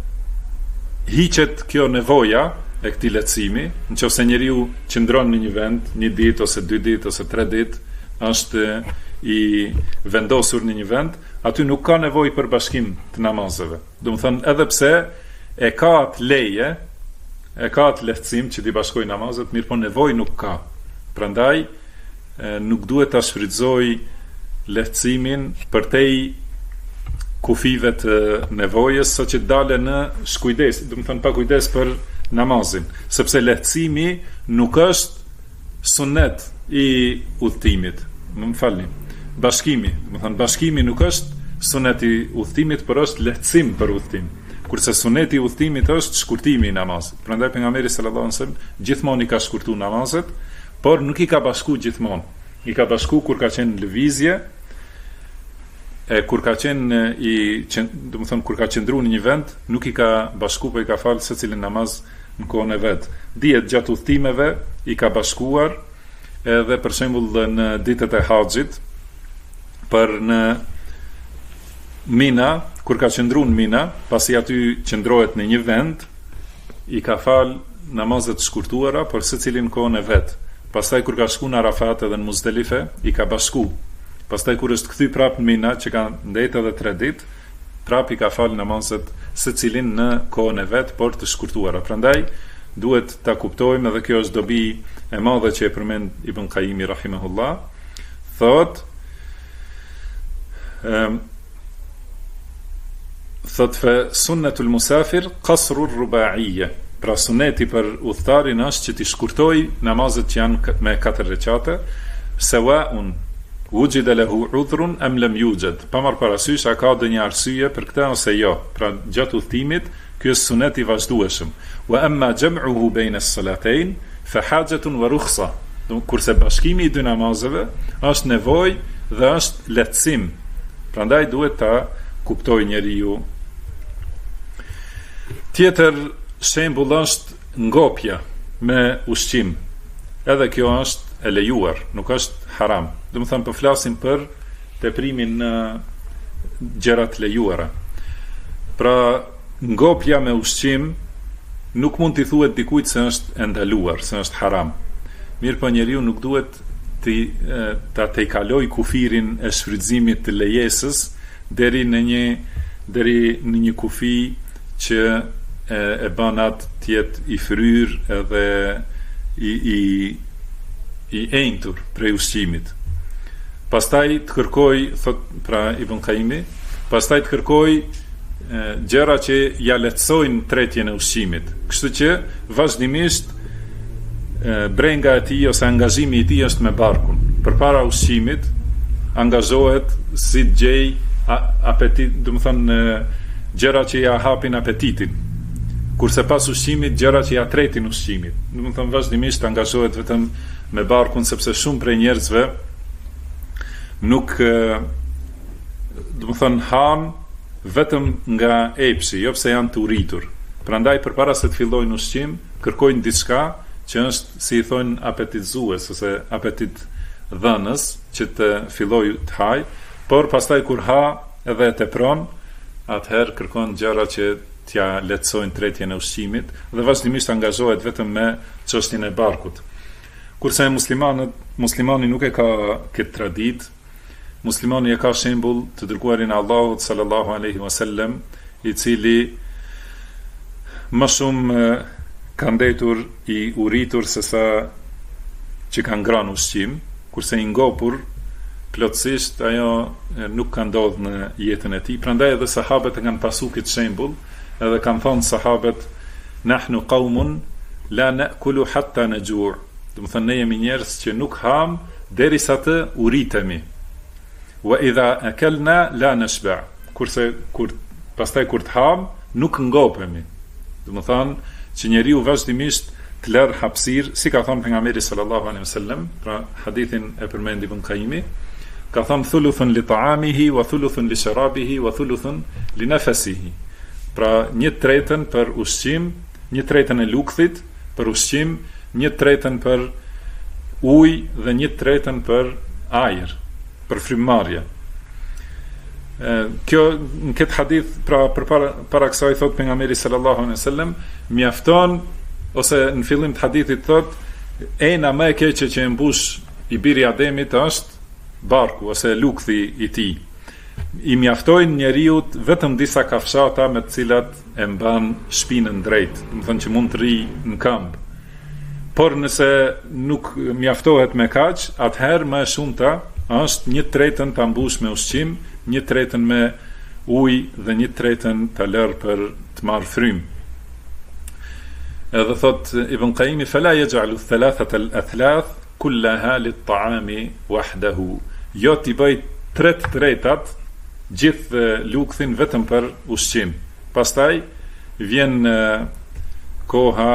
B: hiqet kjo nevoja e këtij lehtësimi, nëse njeriu qëndron në një vend, 1 ditë ose 2 ditë ose 3 ditë, është i vendosur në një vend, aty nuk ka nevojë për bashkim të namazeve. Do të thonë, edhe pse e ka atë leje, e ka atë lehtësim që t'i bashkojë namazet, mirë po nevojë nuk ka. Prandaj nuk duhet ta shfrytëzoj lehtësimin përtej kufive të nevojës, sa që dale në shkujdes, do të thonë pa kujdes për namazin, sepse lehtësimi nuk është sunet i udhëtimit. Më falni. Bashkimi nuk është sunet i udhëtimit, por është lehtësim për udhëtim. Kurse suneti i udhëtimit është shkurtimi i namazit. Prandaj pejgamberi sallallahu alajhi wasallam gjithmonë i ka shkurtuar namazet, por nuk i ka bashku gjithmonë. I ka bashku kur ka qenë në lëvizje, kur ka qenë kur ka qëndruar në një vend, nuk i ka bashku, po i ka falë secilin namaz në kohën e vet. Dihet gjatë udhëtimeve i ka bashkuar, edhe për shembull në ditët e haxhit, për në Mina, kur ka qëndruar në Mina, pasi aty qëndrohet në një vend, i ka falë namazet shkurtuara, por secili në kohën e vet. Pastaj kur ka shku në Arafat edhe në Muzdelife, i ka bashku. Pastaj kur është kthy prapë në Mina, që ka ndetë edhe 3 ditë, prapë i ka falë namazet secilin në kohën e vet, por të shkurtuara. Prandaj duhet ta kuptojmë, edhe kjo është dobi e madhe që e përmend Ibn Qayyimi rahimahullah. Thot fe sunnetul musafir qasru rubaiyya. Pra suneti për udhëtarin është që t'i shkurtoj namazet që janë me 4 rekate, sawa'un wujida lahu udhrun am lam yujad. Pa marr parasysh a ka ndonjë arsye për këtë ose jo. Pra gjatë udhëtimit, ky është sunet i vazhdueshëm. Wa amma jam'uhu bayna as-salatayn fa hajatun wa rukhsa. Kurse bashkimi i dy namazeve është nevojë dhe është lehtësim. Prandaj duhet ta kuptojë njeriu. Tjetër shembull është ngopja me ushqim. Edhe kjo është e lejuar, nuk është haram. Do të them po flasim për teprimin në gjërat lejuara. Pra ngopja me ushqim nuk mund t'i thuhet dikujt se është e ndaluar, se është haram. Mirë po njeriu nuk duhet ta tejkaloj kufirin e shfrytëzimit të lejesës deri në një kufi që e bën atë tjetë i fryr edhe i entur prej ushqimit. Pastaj të kërkoj, thot pra Ibn Qayyimi, pastaj të kërkoj gjëra që ja lehtësojnë tretjen e ushqimit. Kështu që vazhdimisht brenga e tij ose angazhimi i tij është me barkun. Përpara ushqimit angazhohet si të gjej apetit, do të thonë gjëra që ja hapin apetitin. Kurse pas ushqimit gjëra që ja tretin ushqimit. Do të thonë vazhdimisht angazhohet vetëm me barkun, sepse shumë prej njerëzve nuk do të thonë han vetëm nga epshi, jo pse janë të uritur. Prandaj përpara se të fillojnë ushqim, kërkojnë diçka që është, si i thonë, apetitzues ose apetit dhënës, që të fillojë të haj, por pastaj kur ha edhe e tepron, atëherë kërkon gjëra që t'ja lehtësojnë tretjen e ushqimit dhe vazhdimisht angazhohet vetëm me çështjen e barkut. Kurse muslimani nuk e ka këtë tradit, muslimani e ka shembull të dërguarin e Allahut sallallahu alaihi wasallam, i cili më shumë ka ndetur i uritur se sa që ka ngrënë ushqim, kurse i ngopur plotësisht ajo nuk ka ndodhur në jetën e tij. Prandaj edhe sahabët e kanë pasur këtë shembull, edhe kanë thonë sahabët, nahnu qaumun la na'kulu hatta najuu'. Do të thonë ne jemi njerëz që nuk ham derisa të uritemi. Wa idha akalna la nashba'. Kurse pastaj kur të ham nuk ngopemi. Do të thonë që njeriu vazhdimisht të lërë hapësirë, si ka thonë pejgamberi sallallahu alaihi wasallam, pra hadithin e përmendi Ibn Qayyimi, ka thonë thuluthun li ta'amihi wa thuluthun li sharabihi wa thuluthun li nafasihi. Pra 1/3 për ushqim, 1/3 e lukthit për ushqim, 1/3 për ujë dhe 1/3 për ajër, për frymëmarrje. Kjo në këtë hadith, pra para kësaj thot pejgamberi sallallahu alaihi wasallam, mjafton, ose në fillim të hadithit thot, ena më e keqe që e mbush i biri Ademit është barku ose lukthi i tij. I mjaftojnë njeriut vetëm disa kafshata me të cilat e mban shpinën drejt, do të thonë që mund të rrijë në këmbë. Por nëse nuk mjaftohet me kaq, atëherë më e shumta është 1/3 ta mbush me ushqim, 1/3 me ujë dhe 1/3 ta lër për të marrë frymë. Edhe thot Ibn Qayyimi, fala yaj'alu thalathata al-athlath kullaha lit-ta'ami wahdahu. Jo t'i bëj 3/3 gjithë lukthin vetëm për ushqim. Pastaj vjen koha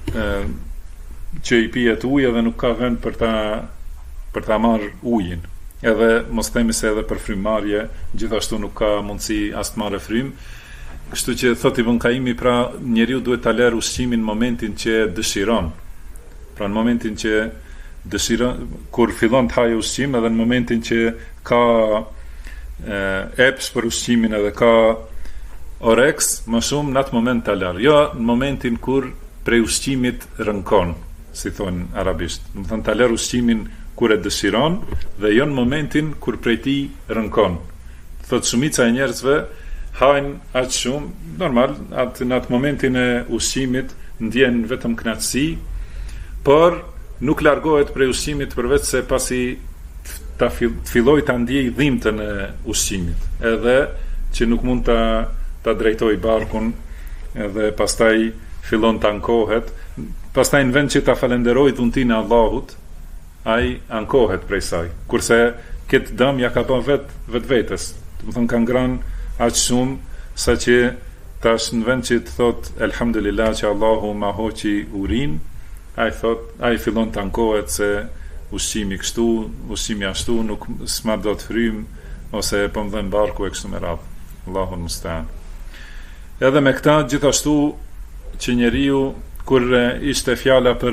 B: që i pijet ujë dhe nuk ka vend për ta marrë ujin. Edhe mos themi se edhe për frymëmarrje gjithashtu nuk ka mundësi as të marrë frymë. Kështu që thot Ibn Qayyimi, pra njeriu duhet ta lërë ushqimin në momentin që dëshiron. Pra në momentin që dëshiron, kur fillon të hajë ushqim, edhe në momentin që ka epsh për ushqimin edhe ka oreks, më shumë në atë moment ta lërë. Jo në momentin kur prej ushqimit rënkon, si thonë arabisht. Do të thonë ta lër ushqimin kur e dëshiron dhe jo në momentin kur prej tij rënkon. Thotë shumica e njerëzve hajnë aq shumë, normal, në atë momentin e ushqimit ndjen vetëm kënaqësi, por nuk largohet prej ushqimit përveç se pasi të filloj të ndjej dhimbtën e ushqimit, edhe që nuk mund ta drejtoj barkun, edhe pastaj fillon të ankohet, pastaj në vend që ta falenderoj dhuntinë e Allahut, ai ankohet prej saj, kurse këtë dëm ja ka bën vetes. Do të thonë ka ngrënë aq shumë sa që tash në vend që të thot elhamdulillah që Allahu ma hoqi urin, ai fillon të ankohet se ushqimi kështu, ushqimi ashtu, nuk s'ma do të frym, ose po më dhen barku e kështu me radhë. Allahu musta'an. Edhe me këta gjithashtu që njeriu kur ishte fjala për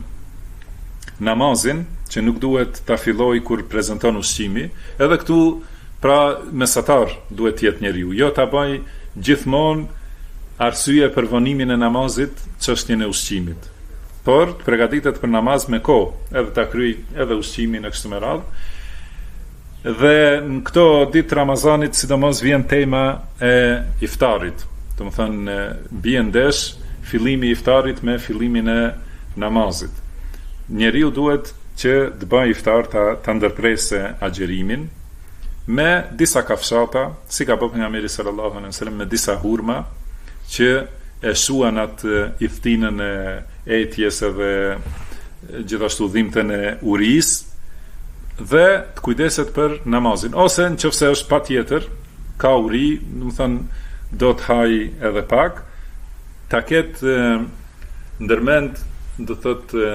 B: namazin, që nuk duhet ta filloj kur prezanton ushqimi, edhe këtu pra mesatar duhet të jetë njeriu, jo ta bëj gjithmonë arsye për vonimin e namazit çështjen e ushqimit, por të përgatitet për namaz me kohë, edhe ta kryej edhe ushqimin e kështu me radhë. Dhe në këto ditë Ramazanit sidomos vjen tema e iftarit. Do të thonë bie ndesh fillimi i iftarit me fillimin e namazit. Njeriu duhet që të bëjë iftar ta ndërpresë agjerimin me disa kafshata, si ka bërë pejgamberi sallallahu alaihi wasallam, me disa hurma që e shuan atë iftinën e etjes edhe gjithashtu dhimbtën e urisë, dhe të kujdeset për namazin, ose nëse është patjetër ka uri, do të thonë do të haj edhe pak, ta ketë ndërmend, do të thotë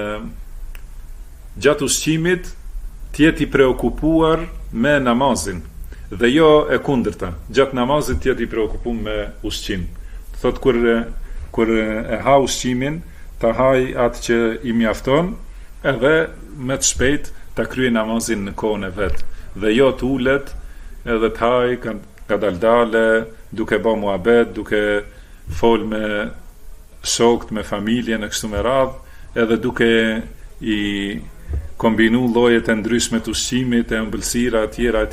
B: gjatë ushqimit të jetë i preokupuar me namazin, dhe jo e kundërta, gjatë namazit të jetë i preokupuar me ushqim. Do thotë kur e ha ushqimin, ta haj atë që i mjafton, edhe me të shpejt ta kryej namazin në kohën e vet, dhe jo të ulet edhe të haj ka daldale, duke bë muhabet, duke fol me shokët, me familjen e kështu me radhë, edhe duke i kombinu llojet e ndryshme të ushqimit, e ëmbëlsira tjera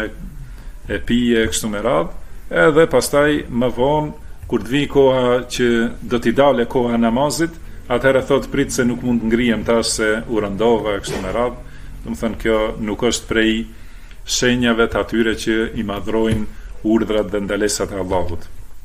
B: e pije kështu me radhë, edhe pastaj më vonë kur të vi koha që do t'i dale koha e namazit, atëherë thot prit se nuk mund ngrihem tash se u rëndova kështu me radhë. Do të thënë kjo nuk është prej shenjave të atyre që i madhrojnë urdhrat dhe ndalesat e Allahut.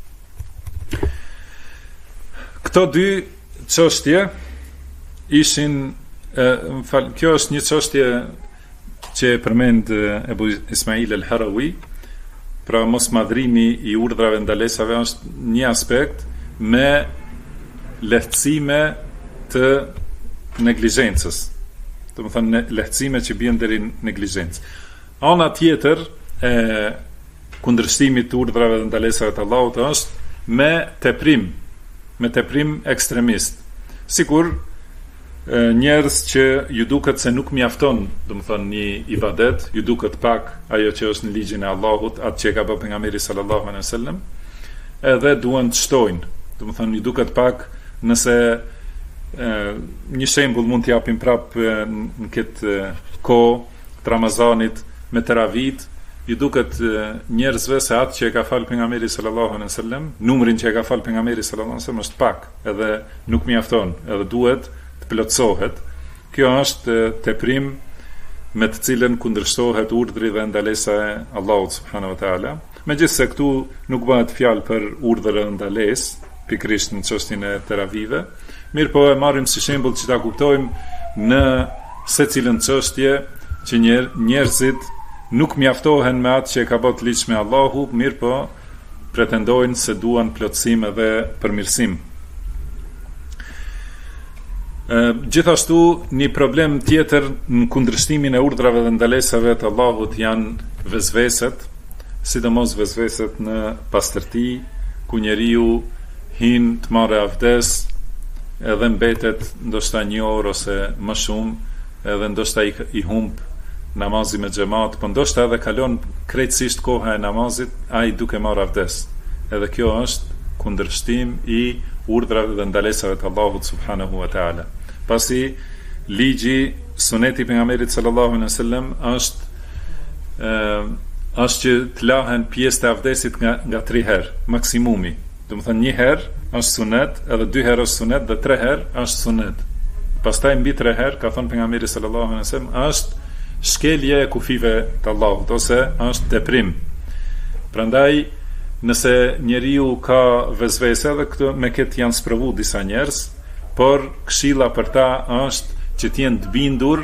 B: Këto dy çështje ishin, kjo është një çështje që e përmend Ebu Ismail el-Harawi, pra mos madhrimi i urdhrave ndalesave është një aspekt me lehtësime të neglizhencës. Do të thonë lehtësime që bien deri në neglizhencë. Ana tjetër e kundërshtimit të urdhrave dhe ndalesave të Allahut është me teprim ekstremist. Sikur njerëz që ju duket se nuk mjafton, do të thonë një ibadet, ju duket pak ajo që është në ligjin e Allahut, atë që ka bërë pejgamberi sallallahu alaihi wasallam, edhe duan të shtojnë. Do të thonë ju duket pak, nëse një shembull mund t'japim prap në këtë kohë të Ramazanit me teravit, ju duket njerëzve se atë që e ka falë pejgamberi sallallahu alaihi wasallam, numrin që e ka falë pejgamberi sallallahu alaihi wasallam është pak, edhe nuk mjafton, edhe duhet të plotësohet. Kjo është teprim me të cilën kundërshtohet urdhri dhe ndalesa e Allahut subhanahu wa taala. Megjithse këtu nuk bëhet fjalë për urdhër dhe ndalesë, pikërisht në çështjen e teravive, mirë po e marrim si shembull që ta kuptojmë në secilën çështje që njerëzit nuk mjaftohen me atë që e ka bërë ligj me Allahu, mirë po pretendojnë se duan plotësim edhe përmirësim. Gjithashtu një problem tjetër në kundërshtimin e urdhrave dhe ndalesave të Allahut janë vezveset, sidomos vezveset në pastërti, ku njeriu hin të marrë avdes, edhe mbetet ndoshta një orë ose më shumë, edhe ndoshta i humb namazi me xhamat, po ndoshta edhe kalon krejtësisht koha e namazit ai duke marrë avdes. Edhe kjo është kundërshtim i urdhrave dhe ndalesave të Allahut subhanahu wa taala. Pasi ligji suneti pejgamberit sallallahu alaihi wasallam është që të lahen pjesë të avdesit nga 3 herë, maksimumi. Do të thënë 1 herë është sunet, edhe 2 herë është sunet dhe 3 herë është sunet. Pastaj mbi 3 herë, ka thënë pejgamberi sallallahu alaihi wasallam, është shkelje e kufive të Allahut ose është teprim. Prandaj nëse njeriu ka vezvese, edhe këto me këtë janë sprovu disa njerëz, por këshilla për ta është që t'jenë të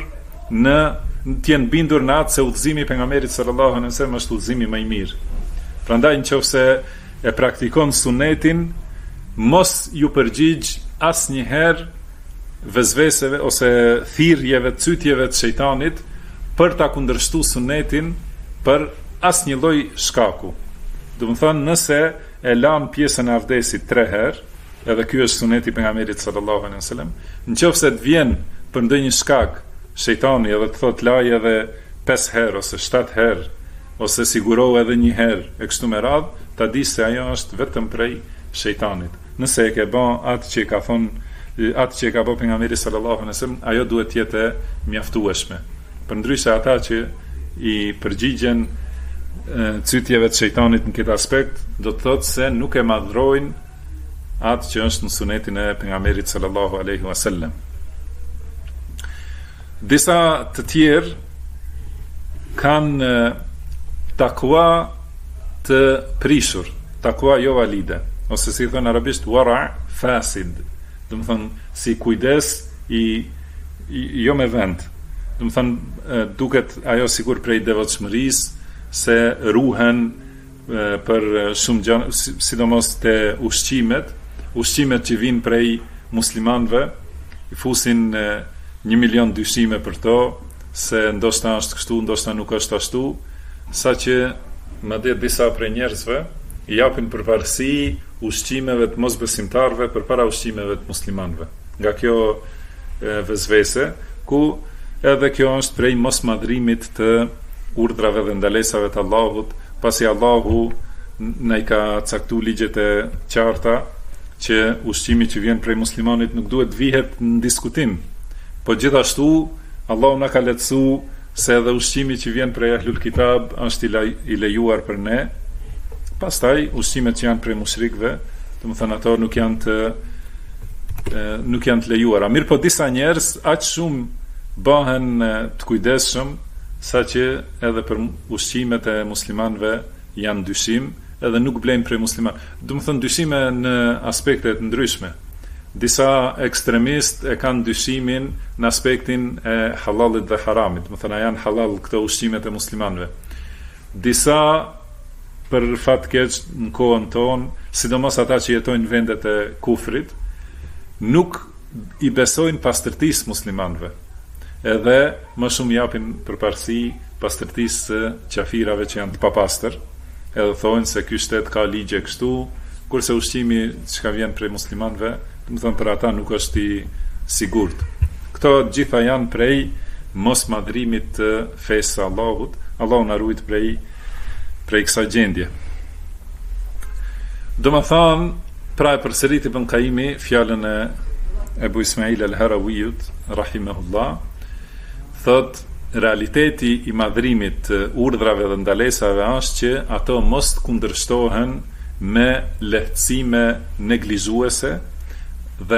B: bindur në atë se udhëzimi pejgamberit sallallahu alaihi wasallam është udhëzimi më i mirë. Prandaj nëse e praktikon sunetin, mos ju përgjigj asnjëherë vezveseve ose thirrjeve, cytjeve të shejtanit për ta kundërshtuar sunetin për asnjë lloj shkaku. Do të thonë, nëse e lan pjesën e avdesit 3 herë, edhe ky është suneti pejgamberit sallallahu alaihi wasallam, nëse të vjen për ndonjë shkak shejtani edhe të thotë laje edhe 5 herë ose 7 herë ose sigurohu edhe 1 herë e kështu me radhë, ta di se ajo është vetëm prej shejtanit. Nëse e ke bën atë që ka bën pejgamberi sallallahu alaihi wasallam, ajo duhet të jetë mjaftueshme. Përndryshe ata që i përgjigjen cytjeve të shejtanit në këtë aspekt, do të thotë se nuk e madhrojnë atë që është në sunetin e pejgamberit sallallahu alaihi wasallam. Disa të tjerë kanë takua të prishur, takua jo valide, ose si thënë arabisht wara fasid, do të thonë si kujdes jo me vend. Do të thonë duket ajo sikur prej devotshmërisë se ruhen për shumë gjëra, sidomos te ushqimet që vinë prej muslimanëve, i fusin 1 milion dyshime për to, se ndoshta është kështu, ndoshta nuk është ashtu, saqë madje disa prej njerëzve i japin përparësi ushqimeve të mosbesimtarëve përpara ushqimeve të muslimanëve. Nga kjo vezvese, ku edhe kjo është prej mosmadhrimit të urdhrave dhe ndalesave të Allahut, pasi Allahu na i ka caktuar ligjet e qarta që ushqimi që vjen prej muslimanit nuk duhet vihet në diskutim. Po gjithashtu Allahu na ka lehtësuar se edhe ushqimi që vjen prej ahlul kitab është i lejuar për ne. Pastaj ushqimet që janë prej mushrikëve, domethënë ato nuk janë të lejuara. Mirë, po disa njerëz aq shumë bëhen të kujdesshëm saqë edhe për ushqimet e muslimanëve janë dyshim, edhe nuk blejnë prej musliman. Domethënë dyshime në aspekte të ndryshme. Disa ekstremist e kanë dyshimin në aspektin e halalit dhe haramit, më thëna janë halal këto ushqimet e muslimanëve. Disa për fat keq në kohën tonë, sidomos ata që jetojnë në vendet e kufrit, nuk i besojnë pastërtisë muslimanëve. Edhe më shumë japin përparësi pastërtisë së qafirave që janë të papastër, edhe thonë se ky shtet ka ligje kështu, kurse ushqimi që vjen prej muslimanëve, do të thonë për ata nuk është i sigurt. Këto gjitha janë prej mosmadhrimit të fesë së Allahut. Allahu na ruaj prej kësaj gjendje. Domethënë, pra e përsëriti Ibn Qayyimi fjalën e Ebu Ismail al-Harawijut rahimahullah, thot realiteti i madhrimit të urdhrave dhe ndalesave është që ato mos kundërshtohen me lehtësime neglizhuese dhe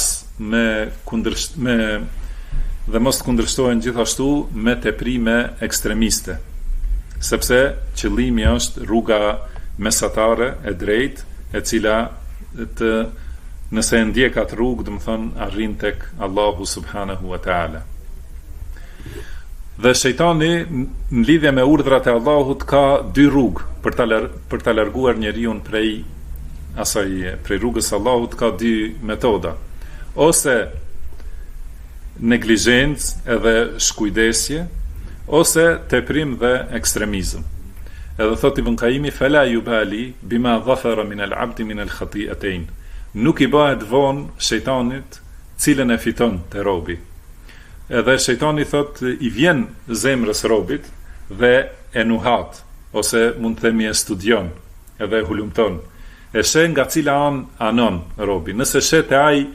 B: dhe mos kundërshtohen gjithashtu me teprime ekstremiste, sepse qëllimi është rruga mesatare e drejtë, e cila nëse e ndjek atë rrugë, do të thonë arrin tek Allahu subhanahu wa taala. Dhe shejtani në lidhje me urdhrat e Allahut ka 2 rrugë për ta larguar njeriu prej rrugës së Allahut, ka 2 metoda. Ose neglizhencë edhe shkujdesje, ose teprim dhe ekstremizëm. Edhe thot Ibn Qayyimi, fala yubali bima dhafara min al-abd min al-khati'atayn. Nuk i bëhet vonë shejtanit cilën e fiton te robi. Edhe shejtani thot i vjen zemrës robit dhe e nuhat, ose mund të themi e studion, edhe e hulumton. e sheh nga cila anon robi. Nëse shet e ai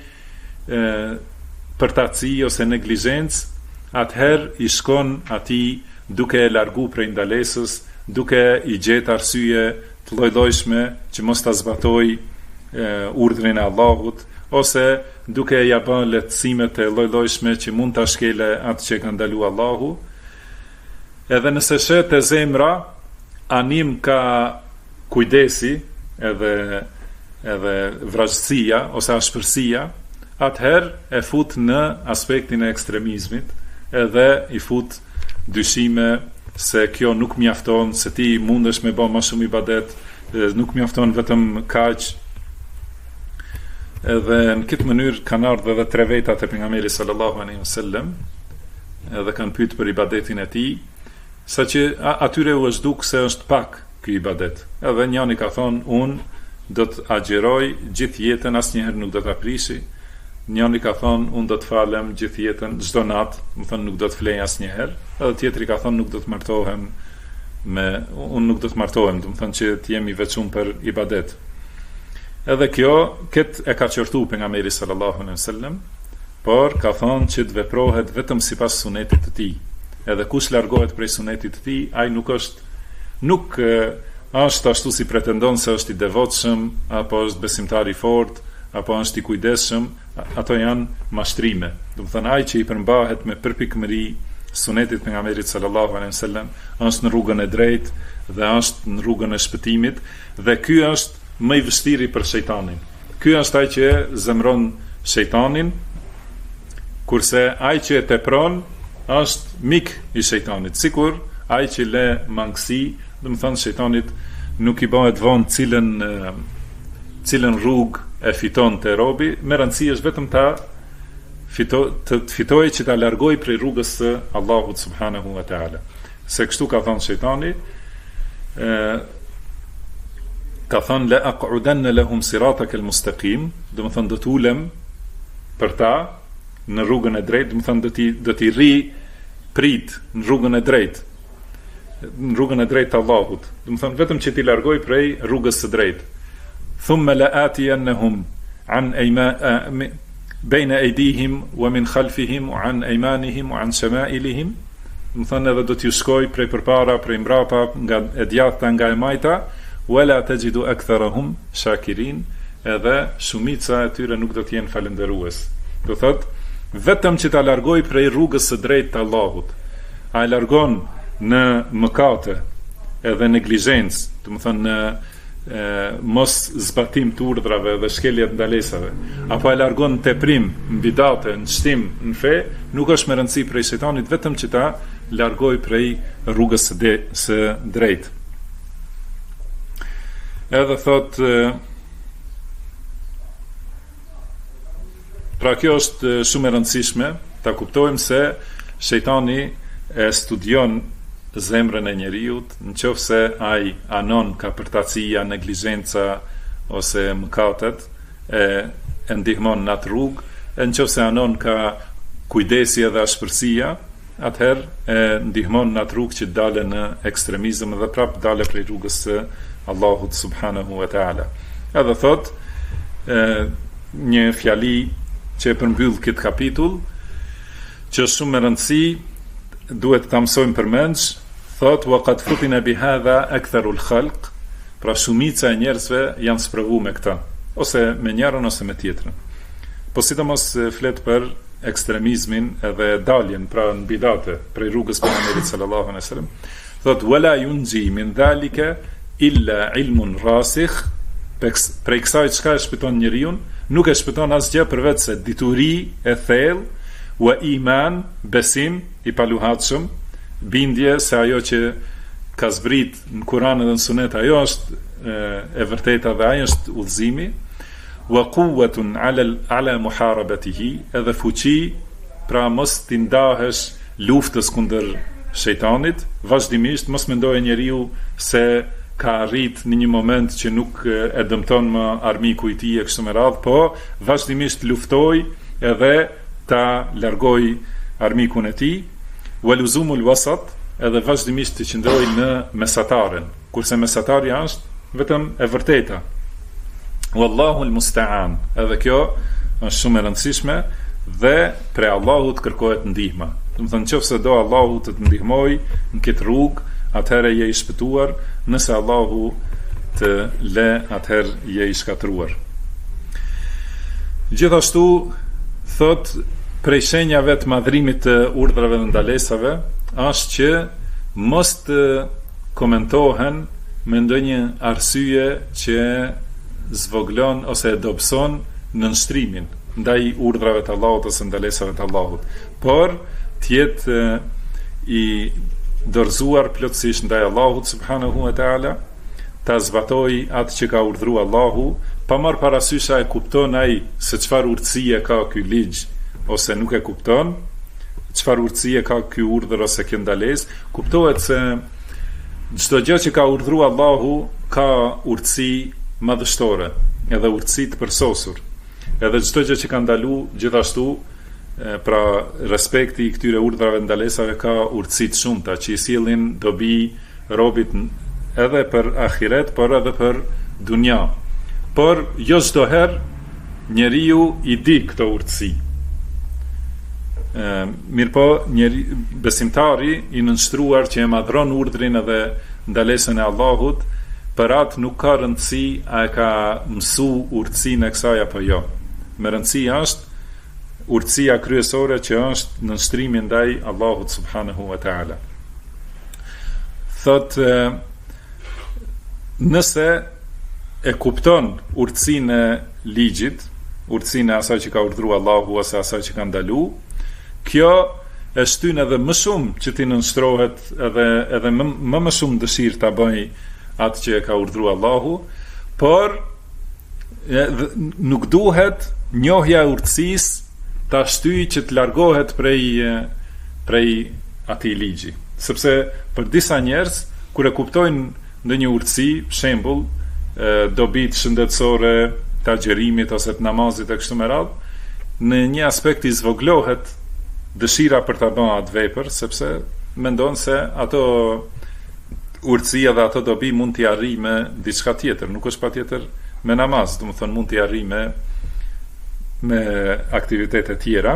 B: përtaci ose neglizhencë, atëherë i shkon atij duke e largu prej ndalesës, duke i gjetë arsye të lloj-llojshme që mos ta zbatoj urdhrin e Allahut, ose duke ja bën lehtësimet e lloj-llojshme që mund ta shkele atë që ka ndaluar Allahu. Edhe nëse shet e zemra anim ka kujdesi edhe vrasësia ose ashpërsia, atëherë e fut në aspektin e ekstremizmit, edhe i fut dyshime se kjo nuk mjafton, se ti mundesh me bë më shumë ibadet, nuk mjafton vetëm kaq. Edhe në këtë mënyrë kanë ardhur edhe 3 veta te pejgamberi sallallahu alaihi wasallam, edhe kanë pyetur për ibadetin e tij, saqë atyre u është duk se është pak ky ibadet. Edhe njëri ka thonë, unë do të agjeroj gjithë jetën, asnjëherë nuk do ta prishi. Njëri ka thonë, unë do të falem gjithë jetën, çdo natë, më thonë nuk do të flej asnjëherë. Edhe tjetri ka thonë, nuk do të martohem unë nuk do të martohem, do të thonë që të jemi veçuar për ibadet. Edhe kjo, këtë e ka qortu pejgamberi sallallahu alaihi wasallam, por ka thonë që të veprohet vetëm sipas sunetit të tij. Edhe kush largohet prej sunetit të tij, ai nuk është ashtu si pretendon se është i devotshëm, apo është besimtar i fortë, apo është i kujdesshëm. Ato janë mashtrime. Do të thonë ai që i përmbahet me përpikmëri sunetit pejgamberit sallallahu alaihi wasallam, është në rrugën e drejtë dhe është në rrugën e shpëtimit, dhe ky është më i vështiri për shejtanin. Ky është ai që zemron shejtanin, kurse ai që e tepron është mik i shejtanit. Sikur ai që le mangësi, do të thonë shejtanit nuk i bëhet vonë cilën rrugë e fiton të robi, me rëndësi është vetëm të fitoj që ta largoj prej rrugës së Allahut subhanahu wa ta'ala. Se kështu ka thonë shejtani, ka thonë, la aq'udanna lahum siratak al-mustaqim, do të thonë do të ulem për ta në rrugën e drejtë, do të thonë do t'i ri prit në rrugën e drejtë, në rrugën e drejtë të Allahut. Do të thonë vetëm që t'i largoj prej rrugës së drejtë. Thumma la'atiyannahum an bayna aydihim wa min khalfihim wa an aymanihim wa an shama'ilihim. Do thonë edhe do t'ju shkoj prej përpara, prej mbrapa, nga e djathta, nga e majta, wala tajidu aktharahum shakirin, edhe shumica e tyre nuk do të jenë falënderues. Do thotë vetëm që ta largoj prej rrugës së drejtë të Allahut. A e largon në mëkate edhe neglizhencë, do të thonë në mos zbatim të urdhrave dhe shkelje të ndalesave, apo e largon në teprim, në bidate, në shtim, në fe, nuk është me rëndësi prej shejtanit, vetëm që ta largoj prej rrugës së drejtë. Edhe thot, pra kjo është shumë e rëndësishme, ta kuptojmë se shejtani e studion zemrën e njeriut, në qoftë se ai anon ka përtacia, neglizhenca ose mëkatet, e ndihmon në atë rrugë, e në qoftë se anon ka kujdesi dhe ashpërsia, atëherë e ndihmon në atë rrugë që dale në ekstremizëm dhe prap dale prej rrugës së Allahut subhanahu wa ta'ala. Edhe thot një fjali që e përmbyll këtë kapitull, që është shumë me rëndësi, duhet ta mësojmë përmendsh, thot wa qad futina bi hadha aktharul khalq, pra shumica e njerëzve janë sprovuar me këtë, ose me njërin ose me tjetrën. Po sidomos flet për ekstremizmin edhe daljen, pra në bidate, prej rrugës pejgamberit sallallahu alaihi wasallam. Thot wala yunji min dhalika illa ilmun rasikh, prej kësaj çka e shpëton njeriu, nuk e shpëton asgjë përveç se dituri e thellë, wa iman, besim i paluhatshëm, bindje se ajo që ka zbrit në Kur'an dhe në Sunet, ajo është e vërteta dhe ajo është udhëzimi, wa quwwatun ala muharabatihi, edhe fuqi, pra mos t'i ndahesh luftës kundër shejtanit, vazhdimisht mos mendoje njeriu se ka arrit në një moment që nuk e dëmton më armiku i tij e kështu me radhë, po vazhdimisht luftoj edhe ta largoj armikun e tij, waluzumul wasat, edhe vazhdimisht të qëndroj në mesataren, kurse mesatarja është vetëm e vërteta, Wallahu al-musta'an. Edhe kjo është shumë e rëndësishme dhe prej Allahut kërkohet ndihma. Do të thonë nëse do Allahu të të ndihmoj në këtë rrugë, atëherë je i shpëtuar, nëse Allahu të le, atëherë je i shkatruar. Gjithashtu thot prej shenjave të madhrimit të urdhrave dhe ndalesave është që mos të komentohen me ndonjë arsye që zvoglon ose e dobëson nënshtrimin ndaj urdhrave të Allahut ose ndalesave të Allahut, por të jetë i dorëzuar plotësisht ndaj Allahut subhanahu wa taala, ta zbatoj atë që ka urdhëruar Allahu, pa marrë parasysh a e kupton ai se çfarë urtësie ka ky ligj ose nuk e kupton, çfarë urtësie ka ky urdhër ose kjo ndalesë. Kuptohet se çdo gjë që ka urdhëruar Allahu ka urtësi madhështore, edhe urtësi të përsosur. Edhe çdo gjë që ka ndalu gjithashtu, pra respekti i këtyre urdhrave ndalesave ka urtësi të shumta që i sillin dobi robit edhe për ahiret, por edhe për dunja. Por jo çdo herë njeriu i di këto urtësi. Mirëpo besimtari i nënshtruar që e madhron urdhrin edhe ndalesën e Allahut, për atë nuk ka rëndësi a e ka mësu urtësinë e kësaj apo jo. Me rëndësi është urtësia kryesore që është nënshtrimi ndaj Allahut subhanahu wa taala. Thot nëse e kupton urtësinë e ligjit, urtësinë e asaj që ka urdhëruar Allahu ose asaj që ka ndalu, kjo e shtyn edhe më shumë që ti nënshtrohet edhe më shumë dëshirë ta bëj atë që e ka urdhëruar Allahu, por nuk duhet njohja e urtësisë ta shtyjë që të largohet prej atij ligji. Sepse për disa njerëz kur e kuptojnë ndonjë urtësi, për shembull, dobit shëndetësore të agjerimit ose të namazit e kështu me radhë, në një aspekt i zvoglohet dëshira për ta bërë atë vepër, sepse mendon se ato urtësia dhe ato dobi mund t'i arrijë me diçka tjetër, nuk është patjetër me namaz, do të thonë mund t'i arrijë me aktivitete tjera,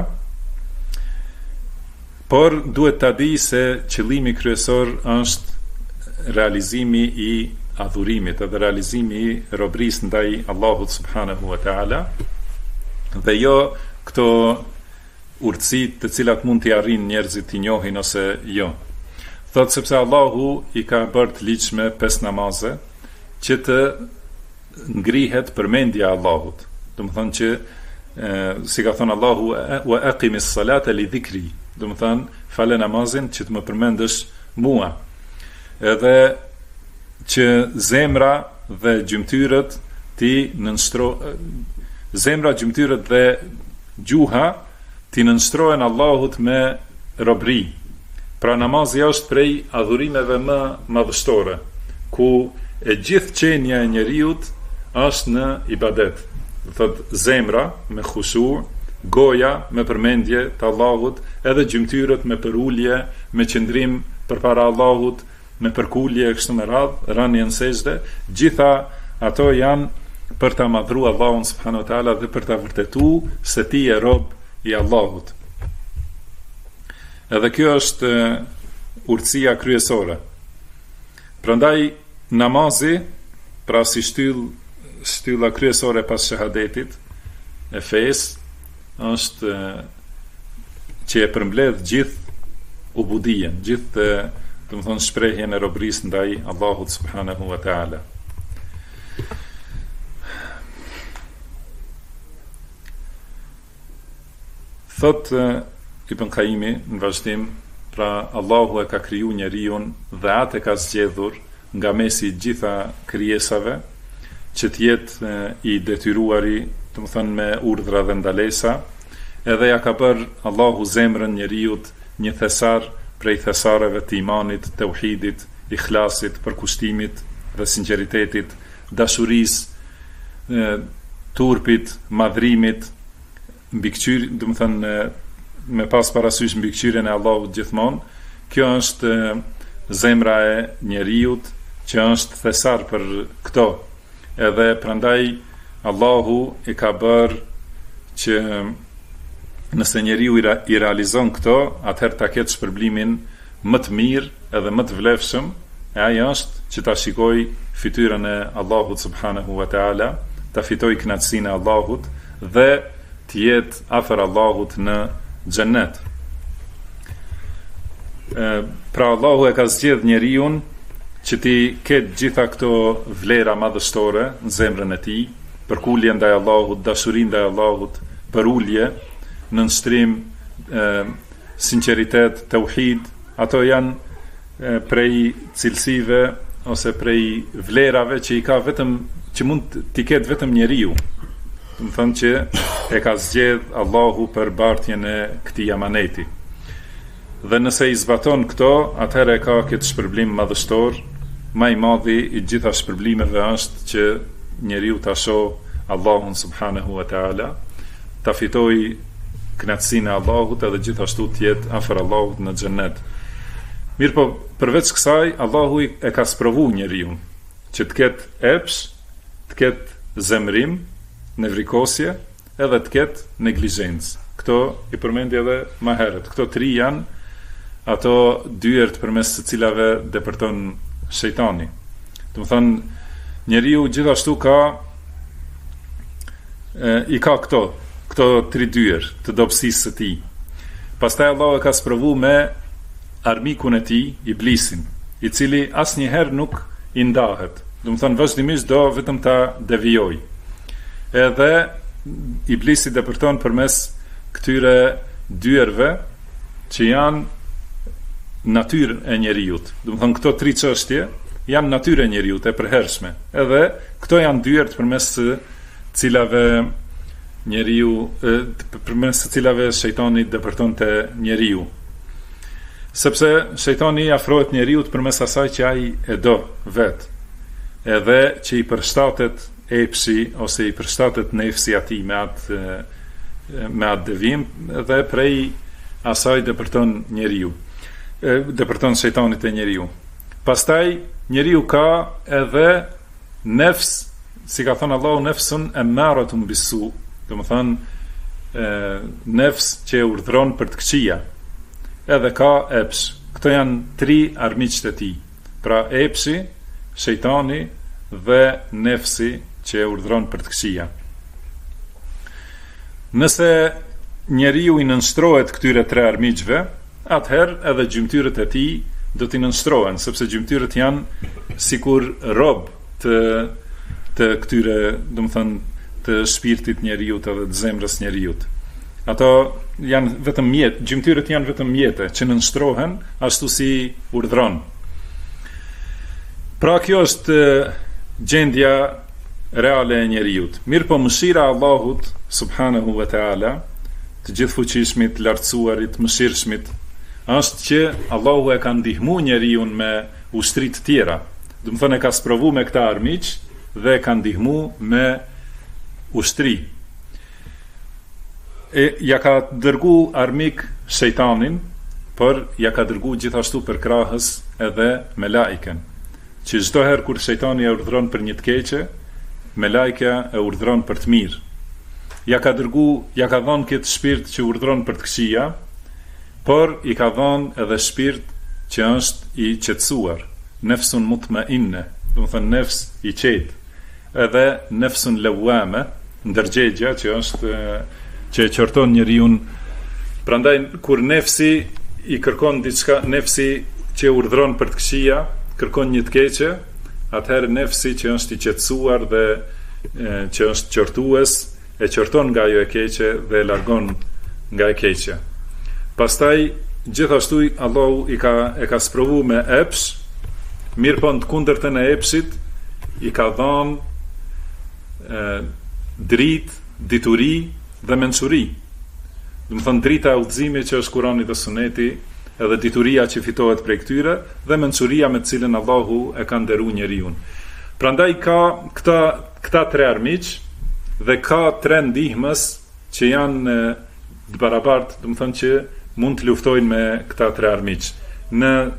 B: por duhet ta di se qëllimi kryesor është realizimi i adhurimit edhe realizimi i robërisë ndaj Allahut subhanahu wa taala, dhe jo këto urtësit të cilat mund t'i arrijnë njerëzit t'i njohin ose jo. Thot sepse Allahu i ka bërë të ligjshme 5 namaze që të ngrihet përmendja e Allahut. Do të thonë që si ka thënë Allahu wa aqimis salata li dhikri, do të thonë fale namazin që të më përmendësh mua. Edhe që zemra dhe gjymtyrët ti zemra, gjymtyrët dhe gjuha ti nënshtrohen Allahut me robëri. Pra namazi është prej adhurimeve më madhështore, ku e gjithë qenia e njeriut është në ibadet. Thot zemra me khushu, goja me përmendje të Allahut, edhe gjymtyrët me përulje, me qëndrim përpara Allahut, me përkulje e kështu me radhë, rënien sejdë, gjitha ato janë për ta madhru Allahun subhanahu wa taala dhe për ta vërtetuar se ti je rob i Allahut. Edhe kjo është urtësia kryesore. Prandaj namazi, pra si shtylla kryesore pas shahadetit e fesë, është që e përmbledh gjithë ubudien, gjithë do të thonë shprehjen e robërisë ndaj Allahut subhanahu wa taala. Thot Ibn Qayyimi në vazhdim, pra Allahu e ka kriju njeriu dhe atë e ka zgjedhur nga mesi gjitha krijesave që të jetë i detyruari, do të thonë me urdhra dhe ndalesa, edhe ja ka bërë Allahu zemrën njeriut një thesar prej thesareve të imanit, tauhidit, ikhlasit, përkushtimit dhe sinqeritetit, dashurisë, turpit, madhrimit, mbikëqyrje, do të thonë me pas parasysh mbikëqyrjen e Allahut gjithmonë. Kjo është zemra e njeriut që është thesar për këto. Edhe prandaj Allahu i ka bërë që nëse njeriu i realizon këto, atëherë ta ketë shpërblimin më të mirë edhe më të vlefshëm, e ajo është që ta shikoj fytyrën e Allahut subhanahu wa taala, ta fitoj kënaqësinë e Allahut dhe të jetë afër Allahut në xhennet. Pra Allahu e ka zgjedh njeriu që ti ketë gjitha këto vlera madhështore në zemrën e tij, përkulje ndaj Allahut, dashuri ndaj Allahut, përulje, nënshtrim, sinqeritet, tauhid. Ato janë prej cilësive ose prej vlerave që i ka vetëm, që mund t'i ketë vetëm njeriu. Do të thonë që e ka zgjedh Allahu për bartjen e këtij amaneti. Dhe nëse i zbaton këto, atëherë ka këtë shpërblim madhështor. Më i madhi i gjitha shpërblimeve është që njeriu ta shohë Allahun subhanahu wa taala, ta fitojë kënaqësinë e Allahut edhe gjithashtu të jetë afër Allahut në xhennet. Mirë po, përveç kësaj, Allahu e ka sprovu njeriu që të ketë epsh, të ketë zemrim, nevrikosje, edhe të ketë neglizhencë. Këto i përmendi edhe më herët. Këto tri janë ato dyert përmes të cilave depërton shejtani. Do të thonë, njeriu gjithashtu i ka këto tri dyer të dobësisë së tij. Pastaj Allahu e ka sprovu me armikun e tij, iblisin, i cili asnjëherë nuk i ndahet. Do të thonë vazhdimisht do vetëm ta devijoj. Edhe iblisi depërton përmes këtyre dyerve që janë natyrën e njeriut. Do të thonë këto tri çështje janë natyrë e njeriut e përhershme. Edhe këto janë dyert përmes së cilave njeriu, përmes së cilave shejtani depërton te njeriu. Sepse shejtani afrohet njeriut përmes asaj që ai e do vet. Edhe që i përshtatet epshi ose i përshtatet nefsi atij me atë devijim, dhe prej asaj depërton njeriu. Depërton shejtani te njeriu. Pastaj njeriu ka edhe nefs, si ka thënë Allahu, nefsun emmaratun bisu, do të thonë nefs që e urdhron për të këqija. Edhe ka epsh. Këto janë tri armiqtë e tij. Pra epshi, shejtani dhe nefsi që e urdhron për të këqija. Nëse njeriu i nënshtrohet këtyre tre armiqve, atëherë edhe gjymtyrët e tij do t'i nënshtrohen, sepse gjymtyrët janë sikur rob të këtyre, do të thonë, të shpirtit njeriut edhe të zemrës njeriut. Ato janë vetëm mjet, gjymtyrët janë vetëm mjete që nënshtrohen ashtu si urdhron. Pra kjo është gjendja reale e njeriut. Mirë po mëshira e Allahut subhanahu wa taala, të gjithfuqishmit, lartësuarit, mëshirshmit, është që Allahu e ka ndihmu njeriun me ushtri të tjera. Do të thonë e ka sprovu me këta armiq dhe e ka ndihmu me ushtri. Ja ka dërgu armik shejtanin, por ja ka dërgu gjithashtu për krahës edhe me laiken. Që çdo herë kur shejtani e urdhron për një të keqe, me lajka e urdhron për të mirë. Ja ka dhënë këtë shpirt që urdhron për të këqija, por i ka dhënë edhe shpirt që është i qetësuar, nefsun mutmainne, do të thënë nefs i qetë, edhe nefsun lawame, ndërgjegja që është që e qorton njeriu. Prandaj kur nefsi i kërkon diçka, nefsi që urdhron për të këqija, kërkon një të keqe, atëherë nefsi që është i qetësuar dhe që është qortues, e qorton nga ajo e keqe dhe e largon nga e keqja. Pastaj gjithashtu Allahu e ka sprovu me epsh, mirë po në të kundërtën e epshit i ka dhënë dritë, dituri dhe mençuri. Do të thonë drita e udhëzimit që është Kurani dhe Suneti, edhe dituria që fitohet prej këtyre, dhe mençuria me të cilën Allahu e ka nderuar njeriu. Prandaj ka këta tre armiq dhe ka tre ndihmës që janë të barabartë, do të thonë që mund të luftojnë me këta tre armiq.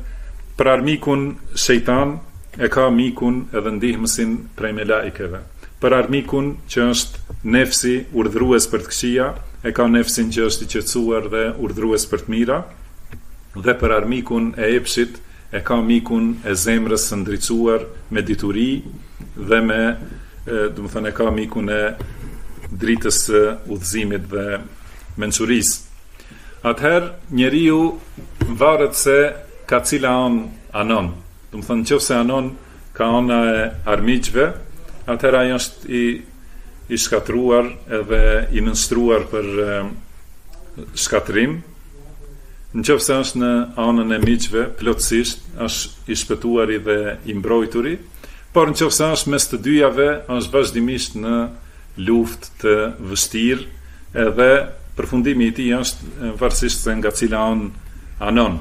B: Për armikun shejtan e ka mikun edhe ndihmësin prej melaikeve. për armikun që është nefsi urdhrues për të këqija, e ka nefsin që është i qetësuar dhe urdhrues për të mira, dhe për armikun e epshit e ka mikun e zemrës së ndriçuar me dituri dhe me, do të thënë, e ka mikun e dritës së udhëzimit dhe mençurisë. Atëherë njeriu varet se ka cila anon. Do të thënë, nëse anon ka ana e armiqve, atëherë ai është i shkatruar edhe i nënstruar për shkatrim. Nëse është në anën e miqve, plotësisht është i shpëtuari dhe i mbrojturi, por nëse është mes të dyjave, është vazhdimisht në luftë të vështirë, edhe përfundimi i tij është varësisht se nga cila anon.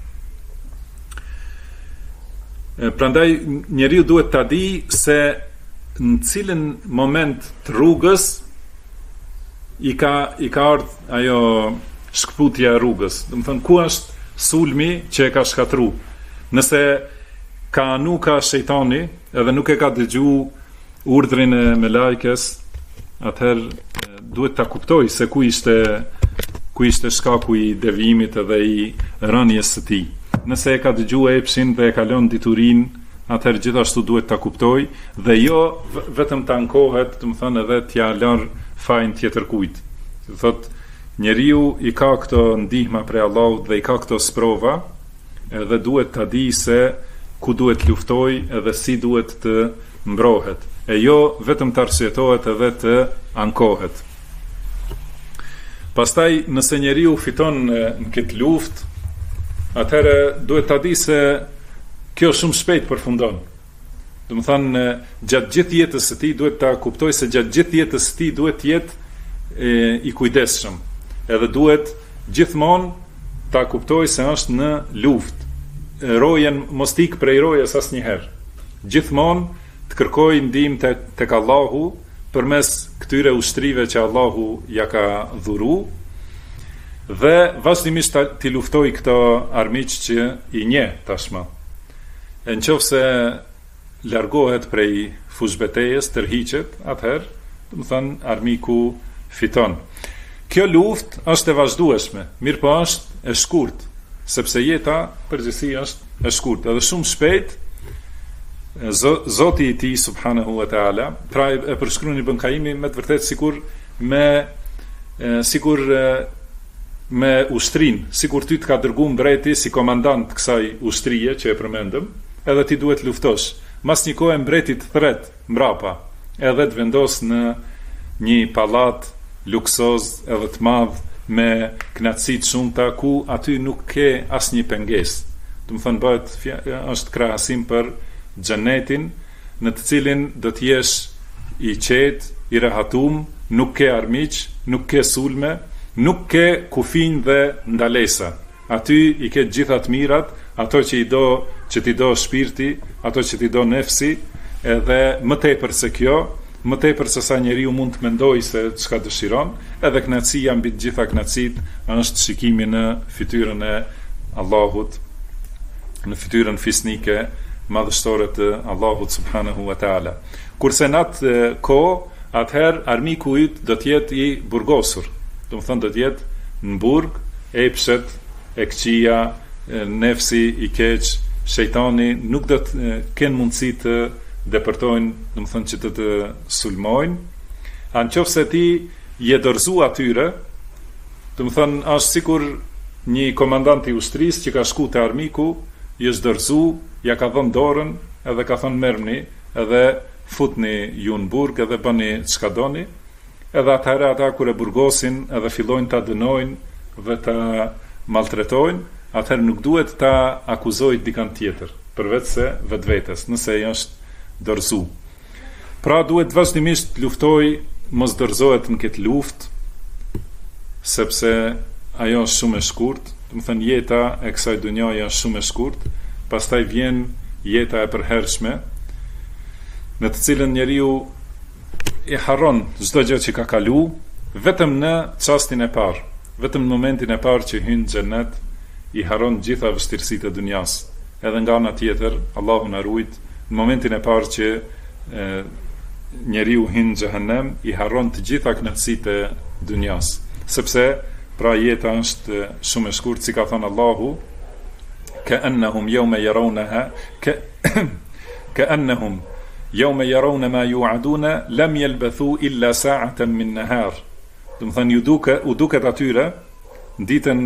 B: Prandaj njeriu duhet ta di se në cilën moment të rrugës i ka ardhur ajo shkputja e rrugës. Do të thënë, ku është sulmi që e ka shkatru? Nëse ka anu ka shejtani edhe nuk e ka dëgju urdhrin e melajkes, atëherë duhet ta kuptoj se ku ishte shkaku i devijimit edhe i rënies së tij. Nëse e ka dëgju epshin dhe e ka lënë diturin, atëherë gjithashtu duhet ta kuptoj dhe jo vetëm ta ankohet, do të thënë, edhe t'ja lër fajin tjetër kujt. Do thotë, njeriu i ka këto ndihma prej Allahut dhe i ka këto sprova, edhe duhet ta di se ku duhet luftoj edhe si duhet të mbrohet, e jo vetëm të arsyetohet edhe të ankohet. Pastaj, nëse njeriu fiton në këtë luftë, atëherë duhet ta di se kjo shumë shpejt përfundon. Do të thënë, gjatë gjithë jetës së tij duhet ta kuptoj se gjatë gjithë jetës së tij duhet të jetë i kujdesshëm. Edhe duhet gjithmonë ta kuptoj se është në luftë. Rojen mos ik prej rojes asnjëherë. Gjithmonë të kërkoj ndihmë tek Allahu përmes këtyre ushtrive që Allahu ja ka dhuru, dhe vazhdimisht t'i luftoj këto armiq që i njeh tashmë. Nëse largohet prej fushbetejës, tërhiqet, atëherë, do të thënë, armiku fiton. Kjo luftë është e vazhdueshme, mirë po është e shkurt, sepse jeta përgjithësi është e shkurt, edhe shumë shpejt Zoti i tij subhanahu wa taala, pra e përshkruan Ibn Kaimi me të vërtetë sikur me ushtrin, sikur ty të ka dërguar mbreti si komandant kësaj ushtrie që e përmendëm, edhe ti duhet luftosh. Mas një kohë mbreti të thret mbrapa, edhe të vendos në një pallat luksoz edhe të madh me knatësi të shumta, ku aty nuk ke asnjë pengesë. Do të thënë, është krahasim për xhenetin, në të cilin do të jesh i qetë, i rehatum, nuk ke armiq, nuk ke sulme, nuk ke kufin dhe ndalesa. Aty i ke gjitha të mirat, ato që ti do shpirti, ato që ti do nefsi, edhe më tepër se kjo, më tepër se sa njeriu mund të mendojë se çka dëshiron, edhe kënaqësia mbi të gjitha kënaqësitë është shikimi në fytyrën e Allahut, në fytyrën fisnike madhështore të Allahut subhanahu wa taala. Kurse në atë kohë, atëherë armiku yt do të jetë i burgosur. Do të thonë, do të jetë në burg, epshet, e këqija, nefsi i keq, shejtani nuk do të kenë mundësi të depërtojnë, do të thonë, që të sulmojnë. Nëse ti je dorëzu atyre, do të thonë, është sikur një komandant i ushtrisë që ka shku te armiku, i është dorëzu, ja ka dhënë dorën, edhe ka thënë merrni, edhe futni ju në burg, edhe bëni çka doni. Edhe atëherë ata kur e burgosin, edhe fillojnë ta dënojnë dhe ta maltretojnë, atëherë nuk duhet ta akuzojë dikant tjetër, përveç se vetvetes, nëse ai është dorëzu. Pra duhet vazhdimisht luftoj, mos dorëzohet në këtë luftë, sepse ajo është shumë e shkurt. Do të thënë, jeta e kësaj dunjaje është shumë e shkurt, pastaj vjen jeta e përhershme, në të cilën njeriu i harron çdo gjë që ka kalu, vetëm në çastin e parë, vetëm në momentin e parë që hyn në xhenet, i harron gjitha vështirësitë e dunjas. Edhe nga ana tjetër, Allahu na ruajt, në momentin e parë që njeriu hin xhehenem, i harron të gjitha kënaqësitë e dunjas. Sepse pra jeta është shumë e shkurtë, si ka thënë Allahu, ka'annahum yawma yarawnaha ka'annahum yawma yarawna ma yu'aduna lam yalbathu illa sa'atan min nahar. Do të thënë u duket atyre ditën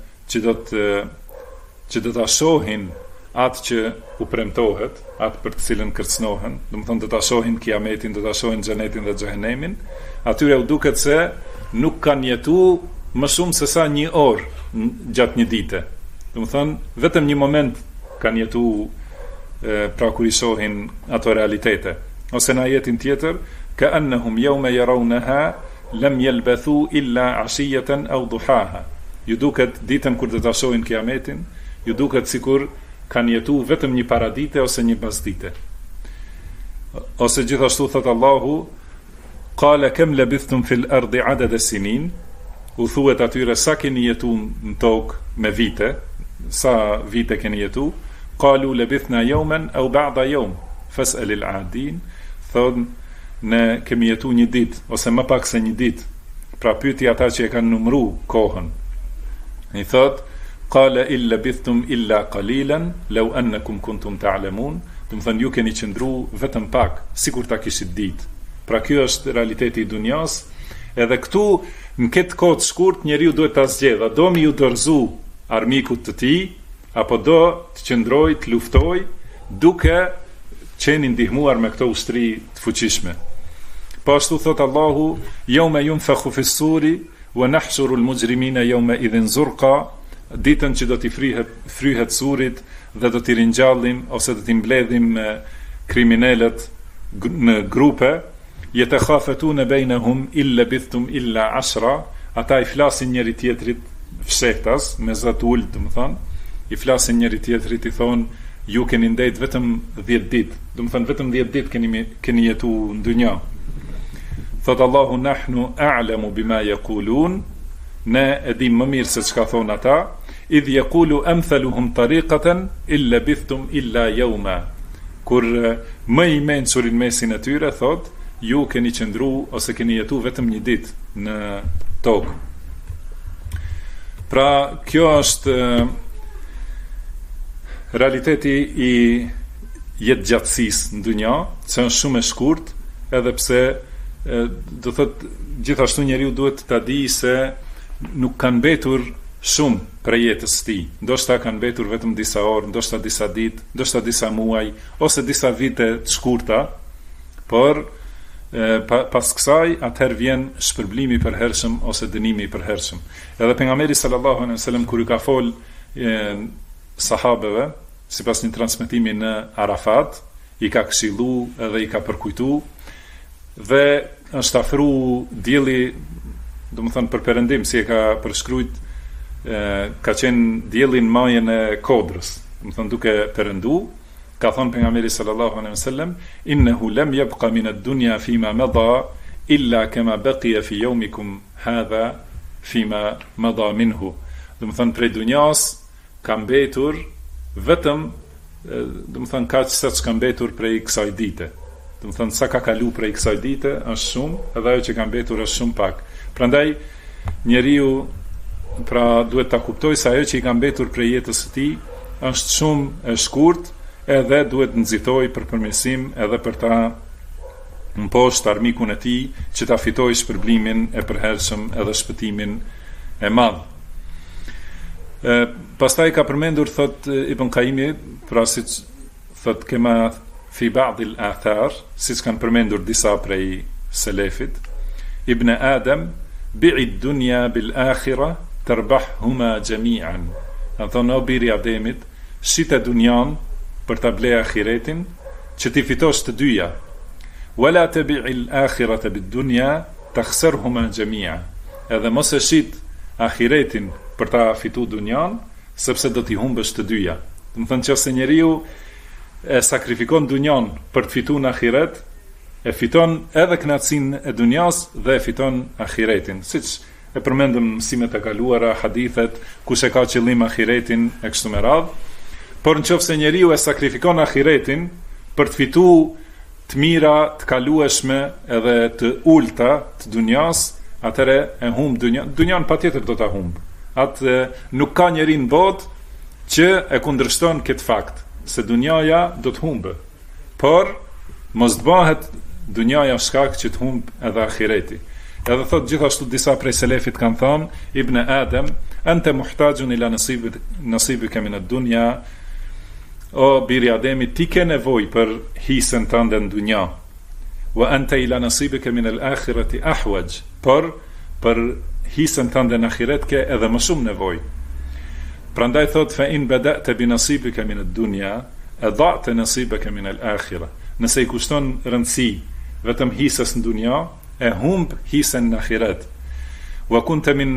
B: që do ta shohin atë që u premtohet, atë për të cilën kërcënohen, do të thonë do ta shohin kiametin, do ta shohin xhenetin dhe xhehenemin, atyre u duket se nuk kanë jetuar më shumë se sa një orë gjatë një dite. Do të thonë vetëm një moment kanë jetuar pra kur i shohin ato realitete. Ose në ajetin tjetër, ka'annahum yawma yarawnaha lam yalbathu illa 'ashiyatan aw duhaha. Ju duket ditën kur do ta shohin kiametin, ju duket sikur kanë jetu vetëm një paradite ose një pasdite. Ose gjithashtu thot Allahu, qala kam labithtum fil ardi adada sinin, u thuhet atyre sa keni jetu në tokë me vite, sa vite keni jetu, qalu labithna yawman aw ba'da yawm fas'al al-'adin, thon ne kemi jetu një ditë ose më pak se një ditë. Pra pyeti ata që e kanë numëruar kohën. I thot qala illa bithtum illa qalilan law annakum kuntum ta'lamun, do të thënë ju keni qëndru vetëm pak, sikur ta kishit ditë. Pra kjo është realiteti i dunjas, edhe këtu në këtë kohë të shkurt njeriu duhet ta zgjedhë, do mi u dorëzu armikut të tij apo do të qëndroj, të luftoj duke qenë ndihmuar me këto ushtri të fuqishme. Po ashtu thot Allahu, yawma yunfakhu fis-suri wa nahshuru al-mujrimina yawma idhin zurqa, ditën që do t'i fryhet surit dhe do t'i ringjallim ose do t'i mbledhim kriminalët në grupe, yatakhafetuna bainahum illa bithtum illa 10, ata i flasin njëri tjetrit fshehtas me zot ult, do të thonë, i flasin njëri tjetrit, i thonë ju keni ndejt vetëm 10 ditë, do të thonë vetëm 10 ditë keni jetu në dunja. Thot Allahu, nahnu a'lamu bima yaqulun, ne e dim më mirë se çka thon ata, idh yaqulu amthaluhum tariqatan illa bithtum illa yawma. Kur më i mençurin mesin e tyre thot, ju keni qëndru ose keni jetu vetëm një ditë në tokë. Pra kjo është realiteti i jetëgjatësisë në dunja, që është shumë e shkurt, edhe pse do thot gjithashtu njeriu duhet ta di se nuk kanë mbetur shumë për jetës së tij. Ndoshta kanë mbetur vetëm disa orë, ndoshta disa ditë, ndoshta disa muaj ose disa vite të shkurta, por pas kësaj atëherë vjen shpërblimi i përhershëm ose dënimi i përhershëm. Edhe pejgamberi sallallahu alejhi wasallam kur i ka fol sahabeve, sipas një transmetimi në Arafat, i ka këshillu edhe i ka përkujtu, dhe është afru dielli, do të thënë për perëndim, si e ka përshkruajt, ka qenë dielli në majën e Kodrës, do të thënë duke perëndu, ka thënë pejgamberi sallallahu alejhi wasallam, innahu lam yabqa min ad-dunya fima madha illa kama baqiya fi yawmikum hadha fima madha minhu. Do të thënë prej dunjas ka mbetur vetëm, do të thënë kaq sa ka mbetur prej kësaj dite. Do të thënë sa ka kalu prej kësaj dite është shumë, edhe ajo që ka mbetur është shumë pak. Prandaj njeriu pra duhet ta kuptojë se ajo që i ka mbetur prej jetës së tij është shumë e shkurt, edhe duhet nxitoj për përmirësim edhe për ta mposhtë armikun e tij që ta fitojë shpërblimin e përhershëm edhe shpëtimin e madh. Pastaj ka përmendur, thot Ibn Qayyimi, pra siç thot kema fi ba'd al-athar, siç kanë përmendur disa prej selefit, Ibn Adam bi'i dunya bil akhirah tarbahhuma jami'an. Do thonë o biri Ademit, shite dunjan për ta ble ahiretin, që ti fitosh të dyja. Wala tabi'i al-akhirata bid-dunya takhsarhuma jami'a. Edhe mos e shit ahiretin për ta fitu dunjan, sepse do t'i humbësh të dyja. Do të thënë nëse njeriu e sakrifikon dunjan për të fituar në ahiret, e fiton edhe kënaqësinë e dunjas dhe e fiton ahiretin. Siç e përmendëm në mësimet e kaluara, hadithet, kush e ka qëllim ahiretin e kështu me radhë. Por nëse njeriu e sakrifikon ahiretin për të fituar të mira, të kalueshme edhe të ulta të dunjas, atëre e humb dunjan patjetër do ta humb. Atë nuk ka njeri në botë që e kundërshton këtë fakt, se dunjaja do të humbë. Por mos të bëhet dunjaja shkak që të humb edhe ahireti. Edhe thot gjithashtu disa prej selefit kanë thënë, Ibn Adem, ente muhtajun ila nasibika min ad-dunya, o biri Ademi, ti ke nevojë për hisën tënde në dunja. Wa ente ila nasibika min al-akhirati ahwaj, por për hisën tënde në ahiret ke edhe më shumë nevojë. Prandaj thot fa in bada'ta bi nasibika min ad-dunya, adha'ta nasibaka min al-akhirah. Nëse i kushton rëndësi vetëm hisës në dunja, e humb hisën në ahiret. Wa kunta min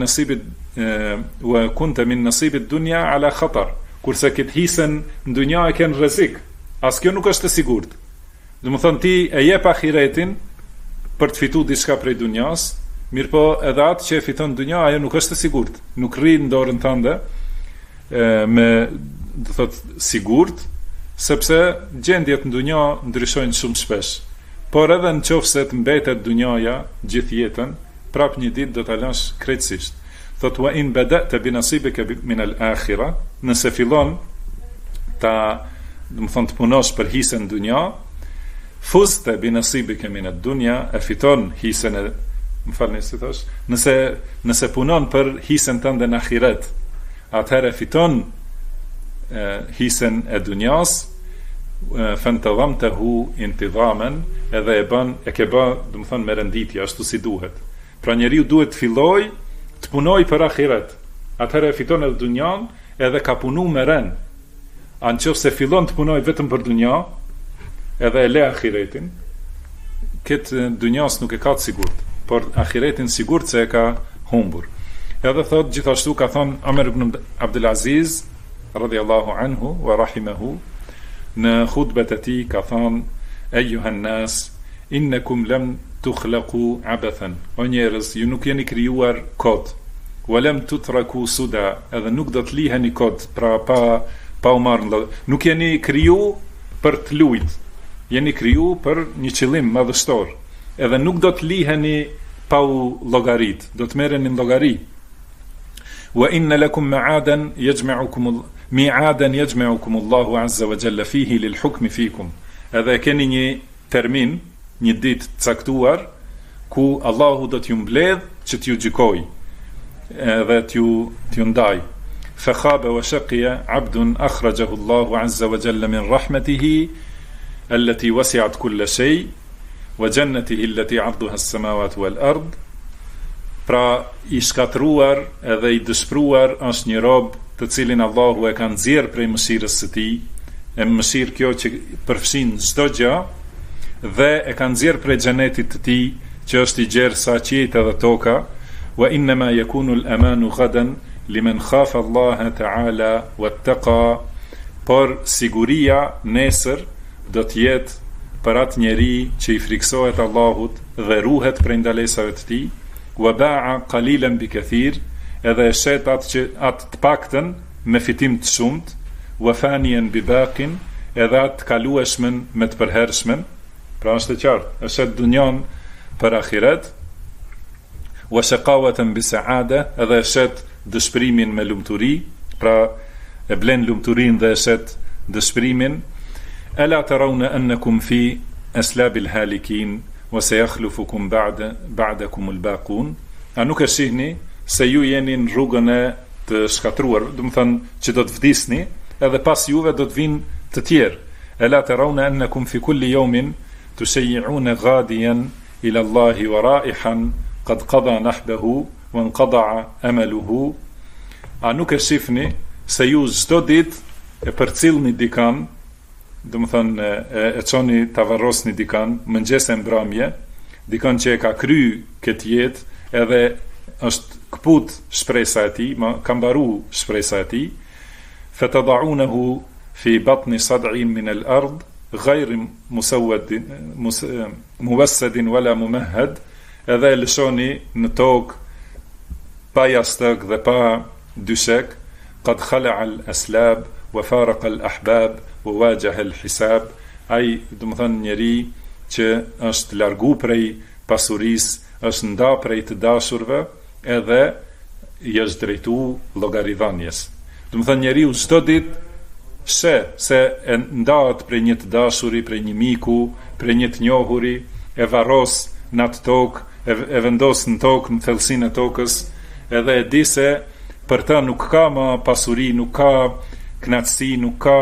B: nasibid dunya ala khatar. Kurse këtë hisën në dunja e ken rrezik. As kjo nuk është e sigurt. Domethënë ti e jep ahiretin për të fituar diçka prej dunjas, mirëpo edhe atë që e fiton në dunja ajo nuk është e sigurt. Nuk rri në dorën tënde me, do thot, sigurt, sepse gjendjet në dunja ndryshojnë shumë shpesh. Por edhe në qoftë se të mbetet dunjaja gjithë jetën, prap një ditë do ta lash krejtësisht. Thot wa in bada'ta bi nasibika min al-akhirah, nëse fillon ta, do të thonë, të punosh për hisën në dunja, fuzta bi nasibika min ad-dunya, e fiton hisën e, më falni si thash, nëse punon për hisën tënde në ahiret, atëherë fiton hisën e dunjas, fantadhamtahu intidhaman, edhe e ke bë, do të thonë, me renditje ashtu si duhet. Pra njeriu duhet të filloj të punoj për ahiret. Atëherë fiton edhe dunjan, edhe ka punu me rend. Nëse fillon të punoj vetëm për dunja, edhe e le ahiretin, këtë dunjas nuk e ka të sigurt, por ahiretin sigurt se e ka humbur. Edhe thot gjithashtu ka thonë Omer ibn Abdul Aziz radhiyallahu anhu wa rahimahu, në khutbet e tij ka thonë: Ejuhan nas, innakum lam tukhlaqu abathan. O njerëz, ju nuk jeni krijuar kot. Wa lam tutraku suda, edhe nuk do të liheni kot, pra pa u marrë. Nuk jeni kriju për të lujt. Jeni kriju për një qëllim madhështor. Edhe nuk do të liheni pa u llogarit, do të merreni në llogari. Wa inna lakum mi'adan yajma'ukum Allahu azza wa jalla fihi lil hukmi fikum. Edhe keni një termin, një ditë të caktuar, ku Allahu do t'ju mbledh që t'ju gjykoj, edhe t'ju ndaj. Fa khaba wa shaqiya 'abdun akhrajahu Allahu azza wa jalla min rahmatihi allati wasi'at kull shay wa jannatihi allati 'arduha as-samawati wal ard. Pra i shkatruar edhe i dëshpruar është një rob të cilin Allahu e ka nxjerr prej mëshirës së tij, e mëshirë kjo që përfshin çdo gjë, dhe e ka nxjerr prej xhenetit të tij që është i gjerë sa qiejtë dhe toka. Wa inma yakunu al-amanu ghadan liman khafa Allah ta'ala wattaqa. Por siguria nesër do të jetë për atë njeri që i friksohet Allahut dhe ruhet prej ndalesave të tij. Wa ba'a qalilan bi kathir, edhe e shet atë të paktën me fitim të shumt. Wa faniyan bi baqin, edhe atë të kalueshmen me të përhershmen. Pra është e qartë, e shet dunjan për ahiret. Wa shaqawatan bi sa'ada, edhe e shet dëshpërimin me lumturi, pra e blen lumturin dhe e shet dëshpërimin. Ala tarawna annakum fi aslabil halikin wa sayakhlufukum ba'dakum al-baqun. A nuk e shihni se ju jeni në rrugën e të shkatruar, do të thënë që do të vdisni, edhe pas juve do të vinë të tjerë. Ala tarawna annakum fi kulli yawmin tushayyi'una ghadiyan ila Allahi wa ra'ihan qad qada nahbahu wa inqada'a amaluhu. A nuk e shihni se ju çdo ditë e përcillni dikan, do të thënë e çoni ta varrosni dikan, mëngjes e mbrëmje, dikan që e ka kry këtë jetë, edhe është kput shpresa e tij, ka mbaru shpresa e tij. Fatad'unahu fi batni sad'in min al-ard ghayr muwassadin wala mumahhad, edhe e lëshoni në tokë pa jastëk dhe pa dyshek. Qad khala'a al-aslab wa faraqa al-ahbab wa wajaha al-hisab. Ai, do të thënë, njeri që është largu prej pasurisë, është nda prej të dashurve, edhe i është drejtu llogaridhënies. Do të thënë njeriu çdo ditë se e ndahet prej një të dashuri, prej një miku, prej një të njohuri, e varros në atë tokë, e vendos në tokë, në thellësinë e tokës, edhe e di se për të nuk ka më pasuri, nuk ka kënaqësi, nuk ka,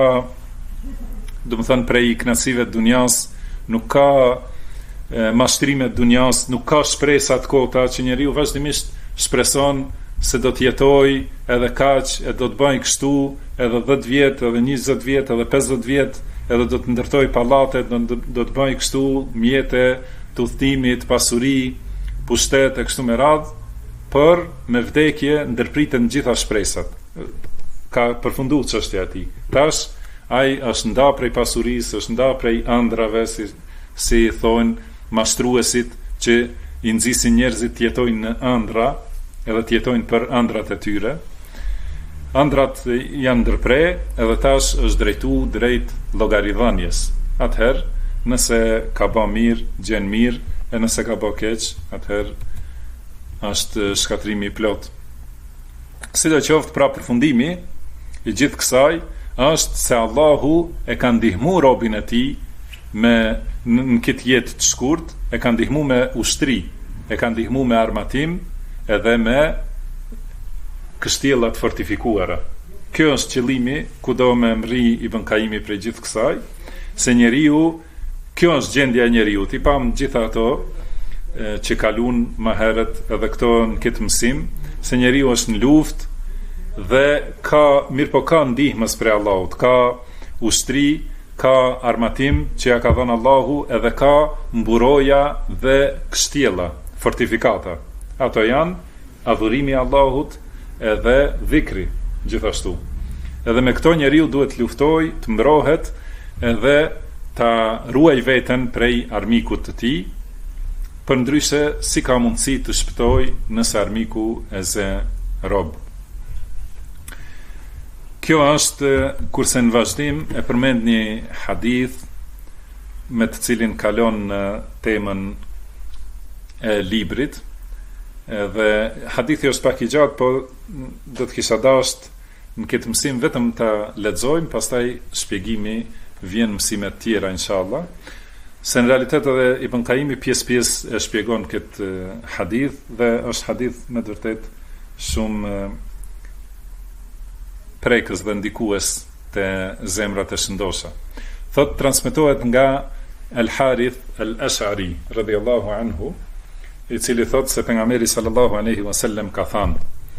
B: do të thënë, prej kënaqësive të dunjas, nuk ka mashtrime të dunjas, nuk ka shpresa të kota që njeriu vazhdimisht shpreson se do të jetoj edhe kaq, e do të bëj kështu, edhe 10 vjet, edhe 20 vjet, edhe 50 vjet, edhe do të ndërtoj pallate, do të bëj kështu, mjete të udhëtimit, pasuri, pushtet e kështu me radhë, për me vdekje ndërpriten gjitha shpresat. Ka përfundu çështja e tij. Tash ai është nda prej pasurisë, është nda prej ëndrave, si thonë mashtruesit që i nxisin njerëzit të jetojnë në ëndra, edhe të jetojnë për ëndrat e tyre. Ëndrat janë ndërpre, edhe tash është drejtu drejt llogaridhënies. Atëherë, nëse ka bë mirë, gjen mirë, e nëse ka bë keq, atëherë është shkatrimi i plot. Sidoqoftë, pra përfundimi i gjithë kësaj është se Allahu e ka ndihmu robin e tij në këtë jetë të shkurt, e ka ndihmu me ushtri, e ka ndihmu me armatim, edhe me kështjellat fortifikuara. Kjo është qëllimi ku do me mri Ibn Qayyimi prej gjithë kësaj, se njeriu, kjo është gjendja e njeriu. Ti pam gjitha ato që kalun më herët edhe këto në këtë mësim, se njeriu është në luftë dhe ka, mirë po ka ndihmës prej Allahut, ka ushtri, ka armatim që ja ka dhënë Allahu, edhe ka mburoja dhe kështjella, fortifikata. Ato janë adhurimi i Allahut edhe dhikri, gjithashtu. Edhe me këto njeriu duhet të luftoj, të mbrohet, edhe ta ruaj veten prej armikut të tij, përndryshe si ka mundësi të shpëtoj nëse armiku e zë rob. Kjo është, kurse në vazhdim e përmend një hadith me të cilin kalon në temën e librit, dhe hadithi është pak i gjatë, po do të kisha dashur në këtë mësim vetëm ta lexojmë, pastaj shpjegimi vjen mësime të tjera inshallah. Se në realitet edhe Ibn Qayyimi pjesë e shpjegon këtë hadith, dhe është hadith me të vërtet shumë prekës dhe ndikues të zemrat e shëndosha. Thot, transmetohet nga Al-Harith Al-Ash'ari radhiyallahu anhu, i cili thot se pejgamberi sallallahu alaihi wasallam ka thënë: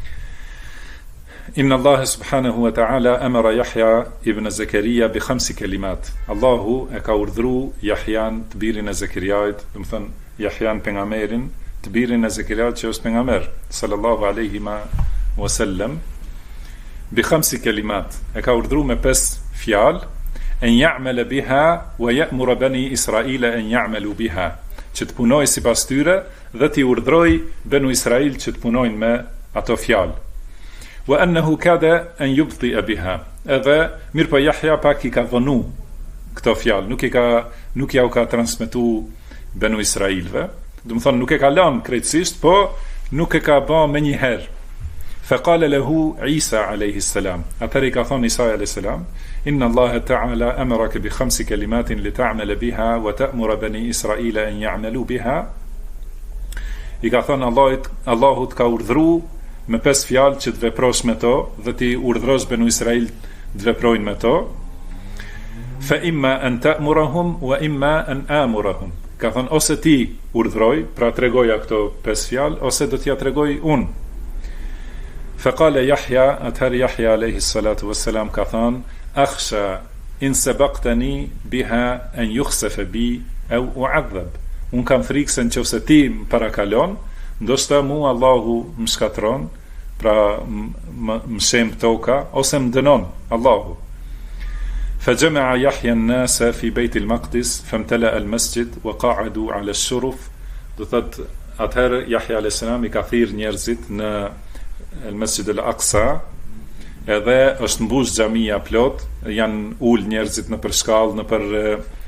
B: Inna Allah subhanahu wa ta'ala amara Yahya ibn Zakaria bi 5 kalimat. Allahu e ka urdhëruar Yahyan, të birin e Zakariait, do të thënë Yahyan pejgamberin, të birin e Zakariait që është pejgamber sallallahu alaihi wasallam, bi 5 kalimat. E ka urdhëruar me 5 fjalë, en ya'mala biha wa ya'muru bani Israila en ya'malu biha, që të punoj sipas tyre dhe t'i urdhroj banu Israil që të punojnë me ato fjalë. Wa annahu kada an yubti'a biha. Edhe mirë po Yahya pak i ka vënu këto fjalë, nuk ja u ka transmetuar banu Israilve, do të thonë nuk e ka lënë krejtësisht, po nuk e ka bë më një herë. Faqala lahu Isa alayhi salam. Atëri ka thonë Isa alayhi salam: Inna Allah ta'ala amaraka bi 5 kalimatin li ta'mala biha wa ta'muru bani Israila an ya'malu biha. I ka thonë Allahut ka urdhëruar me 5 fjalë që të veprosh me to dhe ti urdhërosh banu Israil të veprojnë me to. Fa imma an ta'murahum wa imma an amurahum. Ka thonë ose ti urdhëroj, pra tregoja këto 5 fjalë, ose do t'ja tregoj unë. Faqala Yahya, atëherë Yahya alayhi salatu wassalam ka thonë: Akhsha in sabaqtani biha an yukhsafa bi aw u'adhab. Un kam frikë se nëse ti më parakalon, ndoshta mu Allahu më shkatron, pra më shem toka, ose më dënon Allahu. فجمع يحيى الناس في بيت المقدس فامتلأ المسجد وقعدوا على الشرف. Do thot atëherë Yahya alayhis salam i ka thirr njerëzit në al-Masjid al-Aqsa, edhe është mbush xhamia plot, janë ul njerëzit në për shkallë, në për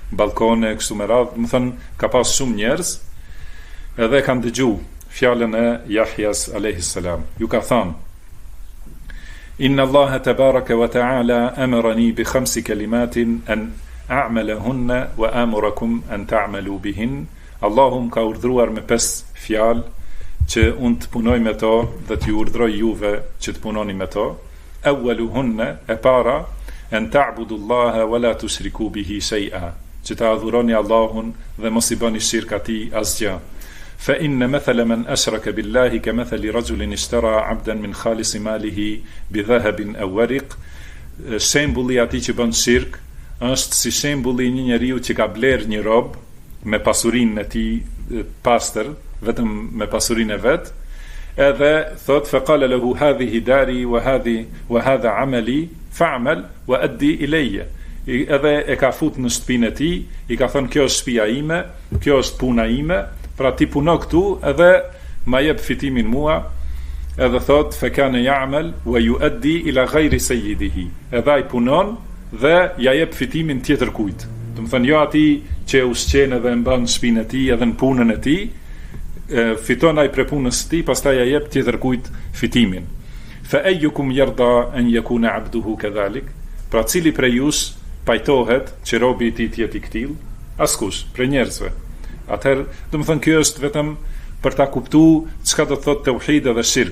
B: balkone, kështu me radhë, më thënë, ka pas shumë njerëz, edhe kanë dëgju fjalën e Jahjas alayhis salam. Ju ka thënë: Inna Allaha tabaraka wa ta'ala amarani bi 5 kalimatin an a'malahunna wa amurakum an ta'malu bihin. Allahu më ka urdhëruar me 5 fjalë që unë të punoj me to dhe t'ju urdhroj juve që të punoni me to. Awwaluhunna, e para, an ta'budu Allaha wa la tushriku bihi shay'a, që ta adhuroni Allahun dhe mos i bëni shirk atij asgjë. Fa inna mathala man ashraka billahi ka mathali rajulin ishtara 'abdan min khalis malihi bi dhahabin aw wariq. Shembulli i atij që bën shirk është si shembulli i një njeriu që ka bler një rob me pasurinë e tij pastër, vetëm me pasurinë e vet, edhe thot faqala lahu hadhihi dari wa hadha amali fa'mal wa addi ilayya. Edhe e ka fut në shtëpinë e tij, i ka thënë kjo është shtëpia ime, kjo është puna ime, pra ti puno këtu edhe ma jep fitimin mua. Edhe thot fa kana ya'mal wa yuaddi ila ghayri sayyidihi. Edhe ai punon dhe ja jep fitimin tjetër kujt. Do të thënë jo atij që ushqen edhe mban shtëpinë e tij edhe në punën e tij, fiton ai për punës së tij, pastaj ja jep tjetër kujt fitimin. Fa ayyukum yarda an yakuna 'abduhu kadhalik? Pra cili prej jush pajtohet që robi i tij të jetë i ktill? Askush, për njerëzve. Atëherë, do të thënë kjo është vetëm për ta kuptuar çka do të thotë tauhid dhe shirk.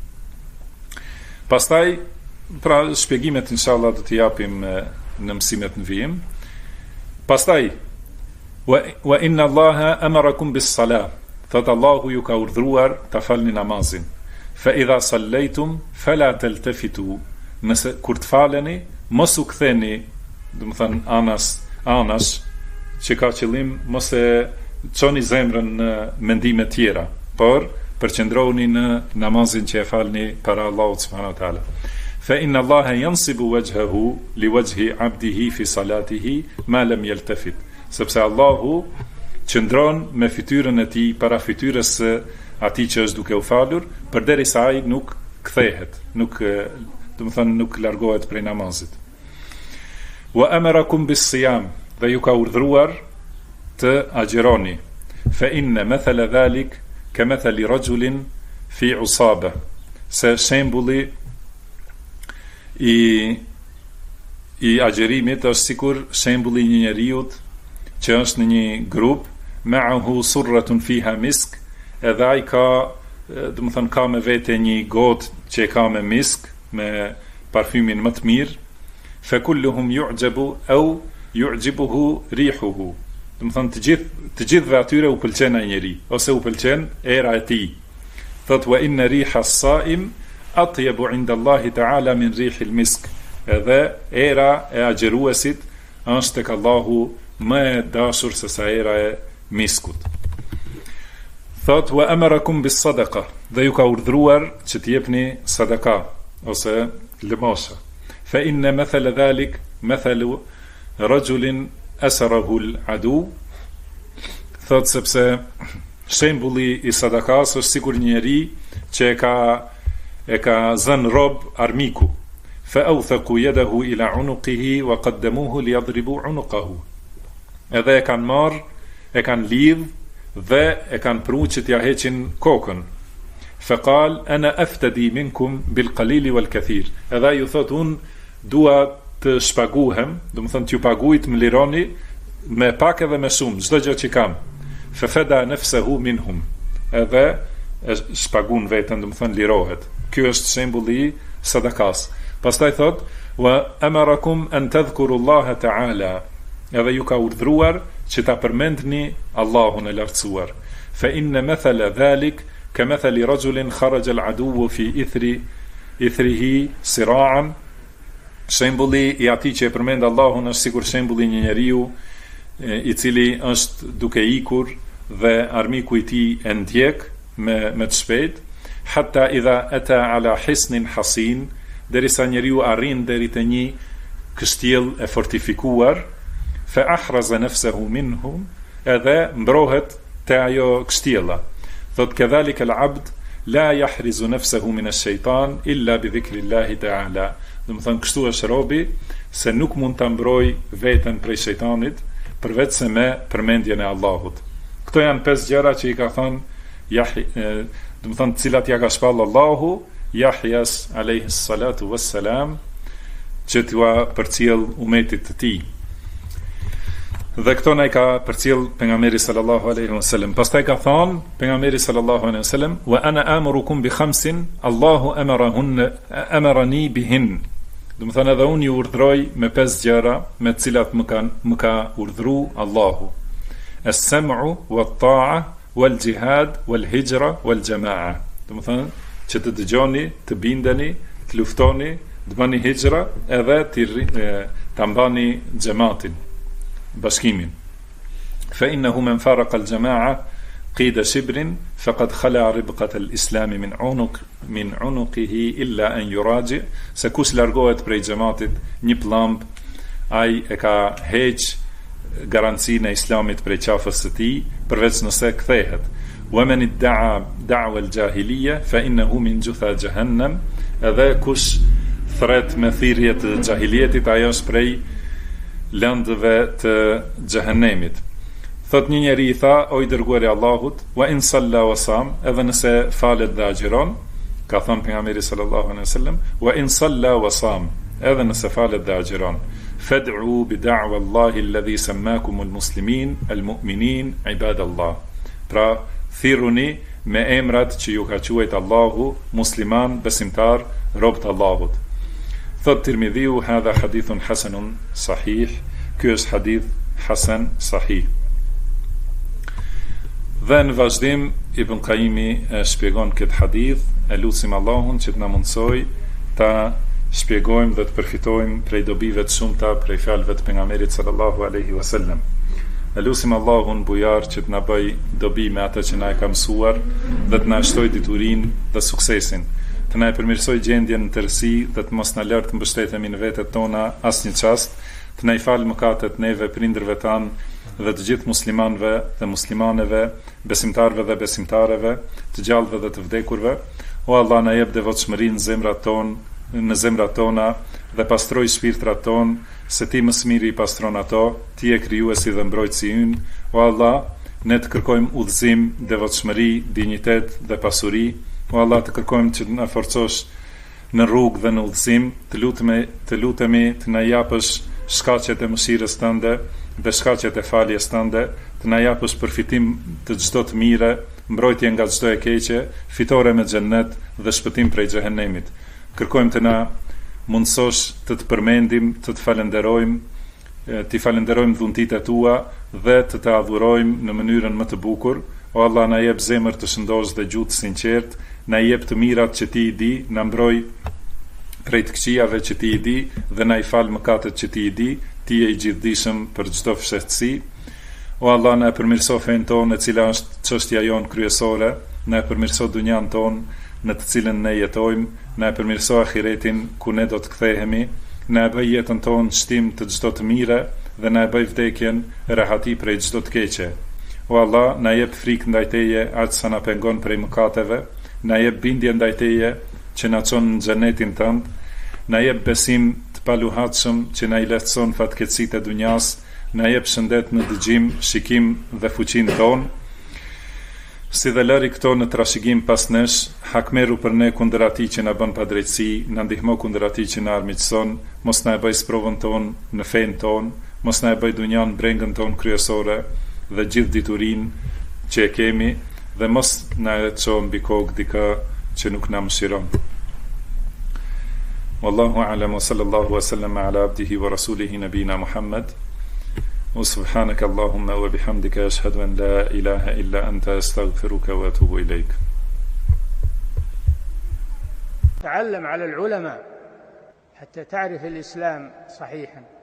B: Pastaj, pra shpjegimet inshallah do t'i japim në mësimet në vijim. Pastaj, wa inna Allaha amarakum bis salah. Thot Allahu ju ka urdhëruar ta falni namazin. Fa idha sallaytum fala taltafitu. Nëse kur të faleni, mos u ktheni, do të thënë anash që ka qëllim, mos e çoni zemrën në mendime tjera, por përqendrohuni në namazin që e falni para Allahut subhanahu wa taala. Fa inna Allaha yansibu wajhahu li wajhi 'abdihi fi salatihi ma lam yaltafit. Sepse Allahu qëndron me fytyrën e tij para fytyrës së atij që është duke u falur, përderisa ai nuk kthehet, nuk, do të thënë, nuk largohet prej namazit. Wa amarakum bis siyam, dhe ju ka urdhëruar të agjeroni. Fa inna mathala dhalik ka mathali rajulin fi usaba. Se shembulli i agjerimit është sikur shembulli një njeriut që është në një grup, ma'ahu surratun fiha misk, edhe ai ka, do të thënë, ka me vete një gotë që ka me misk, me parfymin më të mirë. Fa kulluhum yu'jabu aw yu'jibuhu rihuhu. Do të thënë të gjithëve atyre u pëlqen ai njeri, ose u pëlqen era e tij. Thot wa inna riha as-sa'im atyabu 'inda Allahi ta'ala min rihil misk. Edhe era e agjeruesit është tek Allahu më e dashur se sa era e miskut. Thot wa amarakum bis sadaqa, dhe ju ka urdhëruar që të jepni sadaka ose lëmosha. Fa inna mathala dhalik mathalu rajulin asarahu al-adu. Thot sepse shembulli i sadakas është sikur një njeri që e ka zënë rob armiku. Fa awthaqu yadahu ila unuqihi wa qaddamuhu li yadribu unuqahu. Edhe e kanë marrë, e kanë lidh dhe e kanë pru që t'ja heqin kokën. Fa qal ana aftadi minkum bil qalili wal kathir. Edhe ju thot unë dua të shpaguhem, do të thënë t'ju paguajt më lironi me pak edhe me shumë, çdo gjë që kam. Fa fada nafsuhu minhum. Edhe e shpagun veten, do të thënë lirohet. Ky është shembulli i sadakas. Pastaj thot wa amarakum an tadhkuru Allaha ta'ala. Edhe ju ka urdhëruar që ta përmendni Allahun e lartësuar. Fa inna mathala dhalik ka mathali rajulin kharaja al-aduwu fi ithrihi sira'an. Shembulli i atij që e përmend Allahun është sikur shembulli një njeriu i cili është duke ikur dhe armiku i tij e ndjek me të shpejt, hatta idha ata ala hisnin hasin, derisa njeriu arrin deri te një kështjell e fortifikuar, fa ahraza nafsuhu minhum, edhe mbrohet te ajo kështjella. Thot kadhalika al-abd la yahrizu nafsuhu min ash-shaytan illa bi dhikrillahi ta'ala. Do të thënë kështu është robi, se nuk mund ta mbroj veten prej shejtanit përveç se me përmendjen e Allahut. Këto janë 5 gjëra që i ka thënë do të thonë cilat ja ka shpall Allahu Jahjas alayhi salatu wassalam që t'ua përcjell umetit të tij. Dhe këto na i ka përcjell pejgamberi sallallahu alaihi wasallam. Pastaj ka thënë pejgamberi sallallahu alaihi wasallam: "Wa ana amurukum bi khamsin Allahu amarani bihin." Do të thonë edhe unë ju urdhroj me 5 gjëra me të cilat më ka urdhëruar Allahu. As-sam'u wat-ta'a wal-jihad wal-hijra wal-jama'a. Do të thonë që të dëgjoni, të bindeni, të luftoni, të bëni hijra edhe të mbani xhamatin, bashkimin. Fa innahu man faraqa al-jama'a qida shibrin faqad khala ribqat al-islam min unuqihi illa an yuraji. Se kush largohet prej xhamatit një pllumb, ai e ka heq garancinë e islamit prej qafës së tij, përveç nëse kthehet. Wa man idda'a da'wa al-jahiliya fa innahu min jutha jahannam. Edhe kush thret me thirrje të xahilietit, ajo është prej lëndëve të xhehenemit. Thot një njeri i tha: "O i dërguari i Allahut, wa in salla wa sam", edhe nëse falet dhe agjiron, ka thënë pejgamberi sallallahu alaihi wasallam: "Wa in salla wa sam", edhe nëse falet dhe agjiron, "Fad'u bi da'wa Allahi alladhi sammakum al-muslimin al-mu'minin ibadallah." Pra, thirruni me emrat që ju ka quajt Allahu, musliman, besimtar, robt Allahut. Thot Tirmidhiu: "Hadha hadithun hasanun sahih." Ky është hadith hasan sahih. Dhe në vazhdim Ibn Qayyimi shpjegon këtë hadith. E lutim Allahun që të na mundsoj ta shpjegojmë dhe të përfitojmë prej dobive të shumta prej fjalëve të pejgamberit sallallahu alaihi wasallam. E lutim Allahun bujar që të na bëj dobi me atë që na e ka mësuar dhe të na shtoj diturinë dhe suksesin. Të na e përmirësoj gjendjen në tërësi dhe të mos na lër të mbështetemi në vetët tona asnjë çast, të na i falë mëkatet neve, prindërve tanë dhe të gjithë muslimanëve dhe muslimaneve, besimtarëve dhe besimtareve, të gjallëve dhe të vdekurve. O Allah, na jep devotshmëri në zemrat tona dhe pastroj shpirtrat tonë, se ti më së miri i pastron ato, ti je krijuesi dhe mbrojtësi ynë. O Allah, ne të kërkojmë udhëzim, devotshmëri, dinjitet dhe pasuri. O Allah, të kërkojmë që të na forcosh në rrugë dhe në udhëzim, të lutemi të na japësh shkaqet e mëshirës tënde dhe shkaqet e faljes tënde, të na japësh përfitim të çdo të mire, mbrojtje nga çdo e keqe, fitore me xhennet dhe shpëtim prej xhehenemit. Kërkojmë të na mundsosh të të përmendim, të të falenderojmë, të falenderojmë dhuntit e tua dhe të të adhurojmë në mënyrën më të bukur. O Allah, na jep zemër të shëndosh dhe gjuhë të sinqert, na jep të mirat që ti i di, na mbroj prej të këqijave që ti i di dhe na i fal mëkatet që ti i di, ti je i gjithdijshëm për çdo fshehtësi. O Allah, na e përmirëso fen tonë, e cila është çështja jonë kryesore, na e përmirëso dunjan tonë në të cilën ne jetojmë, na e përmirëso ahiretin ku ne do të kthehemi, na e bëj jetën tonë shtim të çdo të mire dhe na e bëj vdekjen rehati prej çdo të keqe. O Allah, na jep frikë ndaj teje aq sa na pengon prej mëkateve, na jep bindje ndaj teje që na çon në xhenetin tënd, na jep besim të paluhatshëm që na i lehtëson fatkeqësitë e dunjas, na jep shëndet në dëgjim, shikim dhe fuqinë tonë. Si dhe lëri këto në trashëgim pas nesh, hakmeru për ne kundër atij që na bën padrejtësi, na ndihmo kundër atij që na armiqson, mos na e bëj sprovën tonë në fen tonë, mos na e bëj dunjan brengën tonë kryesore dhe gjithë diturinë që e kemi, dhe mos na e çon mbi kokë dikë që nuk na mëshiron. Wallahu a'lam wa sallallahu wa sallama ala abdihi wa rasulihi nabina Muhammad. Wa subhanaka Allahumma wa bihamdika ashhadu an la ilaha illa anta astaghfiruka wa atubu ilayk.
A: تعلم على العلماء حتى تعرف الإسلام صحيحا.